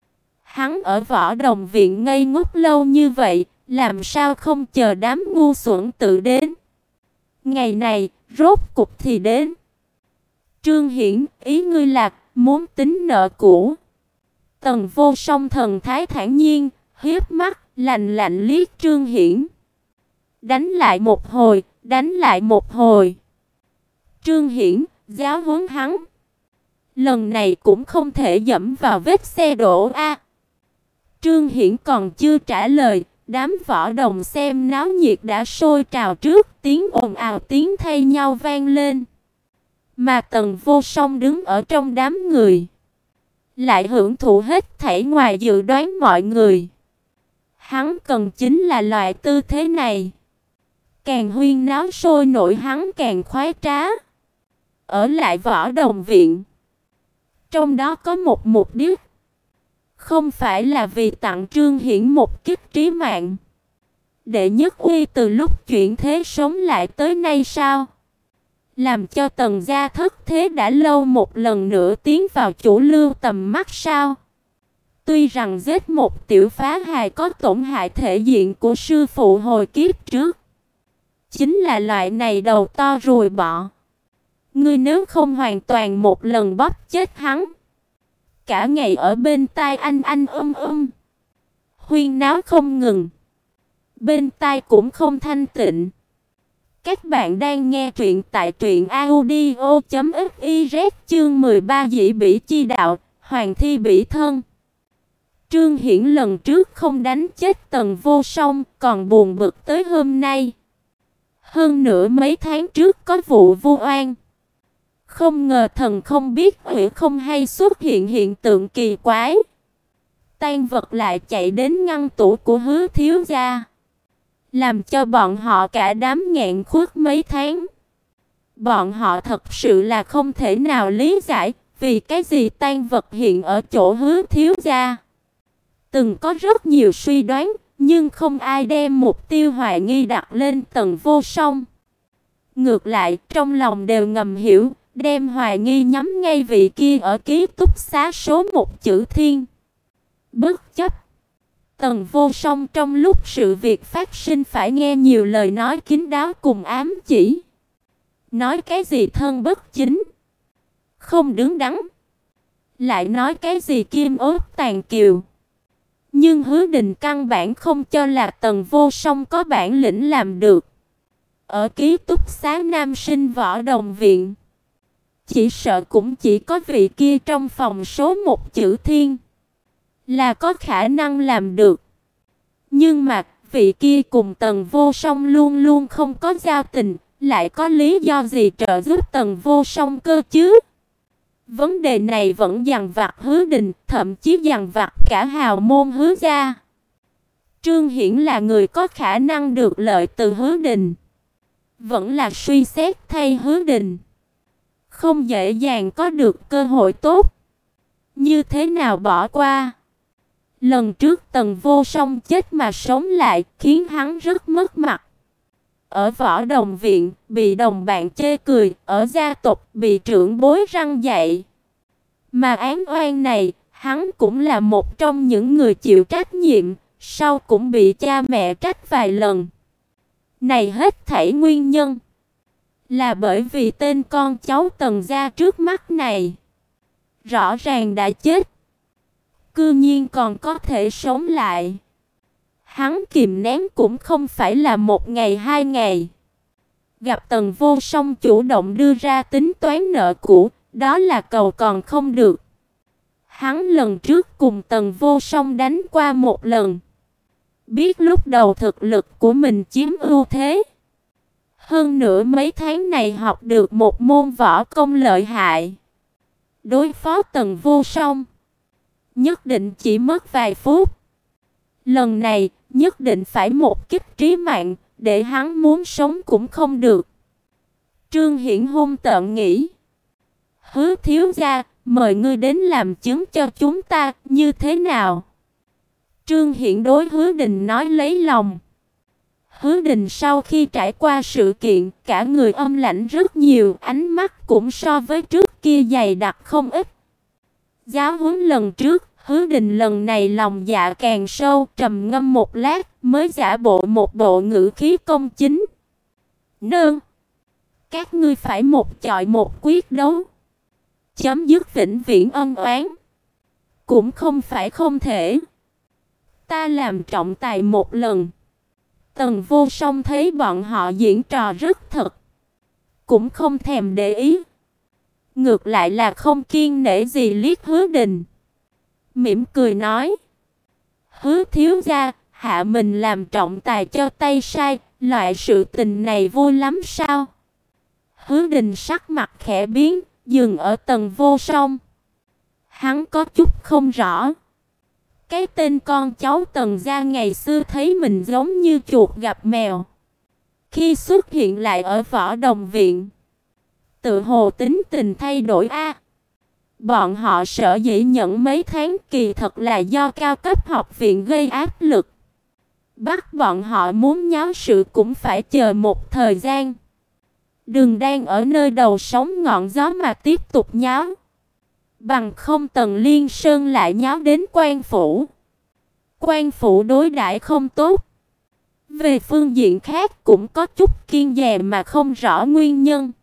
Hắn ở võ đồng viện ngây ngốc lâu như vậy, làm sao không chờ đám ngu xuẩn tự đến. Ngày này, rốt cục thì đến. Trương Hiển, ý ngươi là muốn tính nợ cũ. Tần Vô Song thần thái thản nhiên, hiếp mắt, lạnh lạnh liếc Trương Hiển. Đánh lại một hồi, đánh lại một hồi. Trương Hiển, giáo huấn hắn. Lần này cũng không thể dẫm vào vết xe đổ a. Trương Hiển còn chưa trả lời, đám võ đồng xem náo nhiệt đã sôi trào trước, tiếng ồn ào tiếng thay nhau vang lên. Mà Tần Vô Song đứng ở trong đám người, lại hưởng thụ hết thảy ngoài dự đoán mọi người. Hắn cần chính là loại tư thế này. Càng huyên náo sôi nổi hắn càng khoái trá. Ở lại võ đồng viện, trong đó có một mục đích. Không phải là vì tặng Trương Hiển một kích trí mạng. Đệ nhất uy từ lúc chuyển thế sống lại tới nay sao? Làm cho Tần gia thất thế đã lâu một lần nữa tiến vào chủ lưu tầm mắt sao? Tuy rằng giết một tiểu phá hài có tổn hại thể diện của sư phụ hồi kiếp trước, chính là loại này đầu to ruồi bọ. Ngươi nếu không hoàn toàn một lần bóp chết hắn, cả ngày ở bên tai anh huyên náo không ngừng, bên tai cũng không thanh tịnh. Các bạn đang nghe truyện tại truyện audio.fiz chương 13 Dĩ Bỉ Chi Đạo, Hoàng thi bỉ thân. Trương Hiển lần trước không đánh chết Tần Vô Song, còn buồn bực tới hôm nay. Hơn nữa mấy tháng trước có vụ vu oan. Không ngờ thần không biết hủy không hay xuất hiện hiện tượng kỳ quái. Tang vật lại chạy đến ngăn tủ của Hứa thiếu gia, làm cho bọn họ cả đám nghẹn khuất mấy tháng. Bọn họ thật sự là không thể nào lý giải vì cái gì tang vật hiện ở chỗ Hứa thiếu gia. Từng có rất nhiều suy đoán, nhưng không ai đem mục tiêu hoài nghi đặt lên Tần Vô Song. Ngược lại, trong lòng đều ngầm hiểu, đem hoài nghi nhắm ngay vị kia ở ký túc xá số 1 Chữ Thiên. Bất chấp, Tần Vô Song trong lúc sự việc phát sinh phải nghe nhiều lời nói kín đáo cùng ám chỉ. Nói cái gì thân bất chính, không đứng đắn, lại nói cái gì kim ốt tàn kiều. Nhưng Hứa Đình căn bản không cho là Tần Vô Song có bản lĩnh làm được. Ở ký túc xá nam sinh võ đồng viện, chỉ sợ cũng chỉ có vị kia trong phòng số 1 Chữ Thiên là có khả năng làm được. Nhưng mà vị kia cùng Tần Vô Song luôn luôn không có giao tình, lại có lý do gì trợ giúp Tần Vô Song cơ chứ? Vấn đề này vẫn dằn vặt Hứa Đình, thậm chí dằn vặt cả hào môn Hứa gia. Trương Hiển là người có khả năng được lợi từ Hứa Đình, vẫn là suy xét thay Hứa Đình, không dễ dàng có được cơ hội tốt. Như thế nào bỏ qua? Lần trước Tần Vô Song chết mà sống lại, khiến hắn rất mất mặt. Ở võ đồng viện bị đồng bạn chê cười, ở gia tộc bị trưởng bối răn dạy. Mà án oan này, hắn cũng là một trong những người chịu trách nhiệm, sau cũng bị cha mẹ trách vài lần. Này hết thảy nguyên nhân là bởi vì tên con cháu Tần gia trước mắt này rõ ràng đã chết, cư nhiên còn có thể sống lại. Hắn kìm nén cũng không phải là một ngày hai ngày. Gặp Tần Vô Song chủ động đưa ra tính toán nợ cũ, đó là cầu còn không được. Hắn lần trước cùng Tần Vô Song đánh qua một lần, biết lúc đầu thực lực của mình chiếm ưu thế. Hơn nữa mấy tháng này học được một môn võ công lợi hại. Đối phó Tần Vô Song nhất định chỉ mất vài phút. Lần này nhất định phải một kích trí mạng, để hắn muốn sống cũng không được. Trương Hiển hung tợn nghĩ. Hứa thiếu gia, mời ngươi đến làm chứng cho chúng ta, như thế nào? Trương Hiển đối Hứa Đình nói lấy lòng. Hứa Đình sau khi trải qua sự kiện, cả người âm lãnh rất nhiều, ánh mắt cũng so với trước kia dày đặc không ít. Giáo huấn lần trước, Hứa Đình lần này lòng dạ càng sâu, trầm ngâm một lát mới giả bộ một bộ ngữ khí công chính. Nương, các ngươi phải một chọi một quyết đấu, chấm dứt vĩnh viễn ân oán, cũng không phải không thể. Ta làm trọng tài một lần. Tần Vô Song thấy bọn họ diễn trò rất thật, cũng không thèm để ý, ngược lại là không kiêng nể gì liếc Hứa Đình, mỉm cười nói: Hứa thiếu gia, hạ mình làm trọng tài cho tay sai, loại sự tình này vui lắm sao? Hứa Đình sắc mặt khẽ biến, dừng ở Tần Vô Song. Hắn có chút không rõ. Cái tên con cháu Tần gia ngày xưa thấy mình giống như chuột gặp mèo, khi xuất hiện lại ở võ đồng viện, tự hồ tính tình thay đổi a. Bọn họ sợ dĩ nhận mấy tháng kỳ thật là do cao cấp học viện gây áp lực. Bắt bọn họ muốn nháo sự cũng phải chờ một thời gian. Đừng đang ở nơi đầu sóng ngọn gió mà tiếp tục nháo. Bằng không Tần Liên Sơn lại nháo đến quan phủ. Quan phủ đối đãi không tốt. Về phương diện khác cũng có chút kiêng dè mà không rõ nguyên nhân.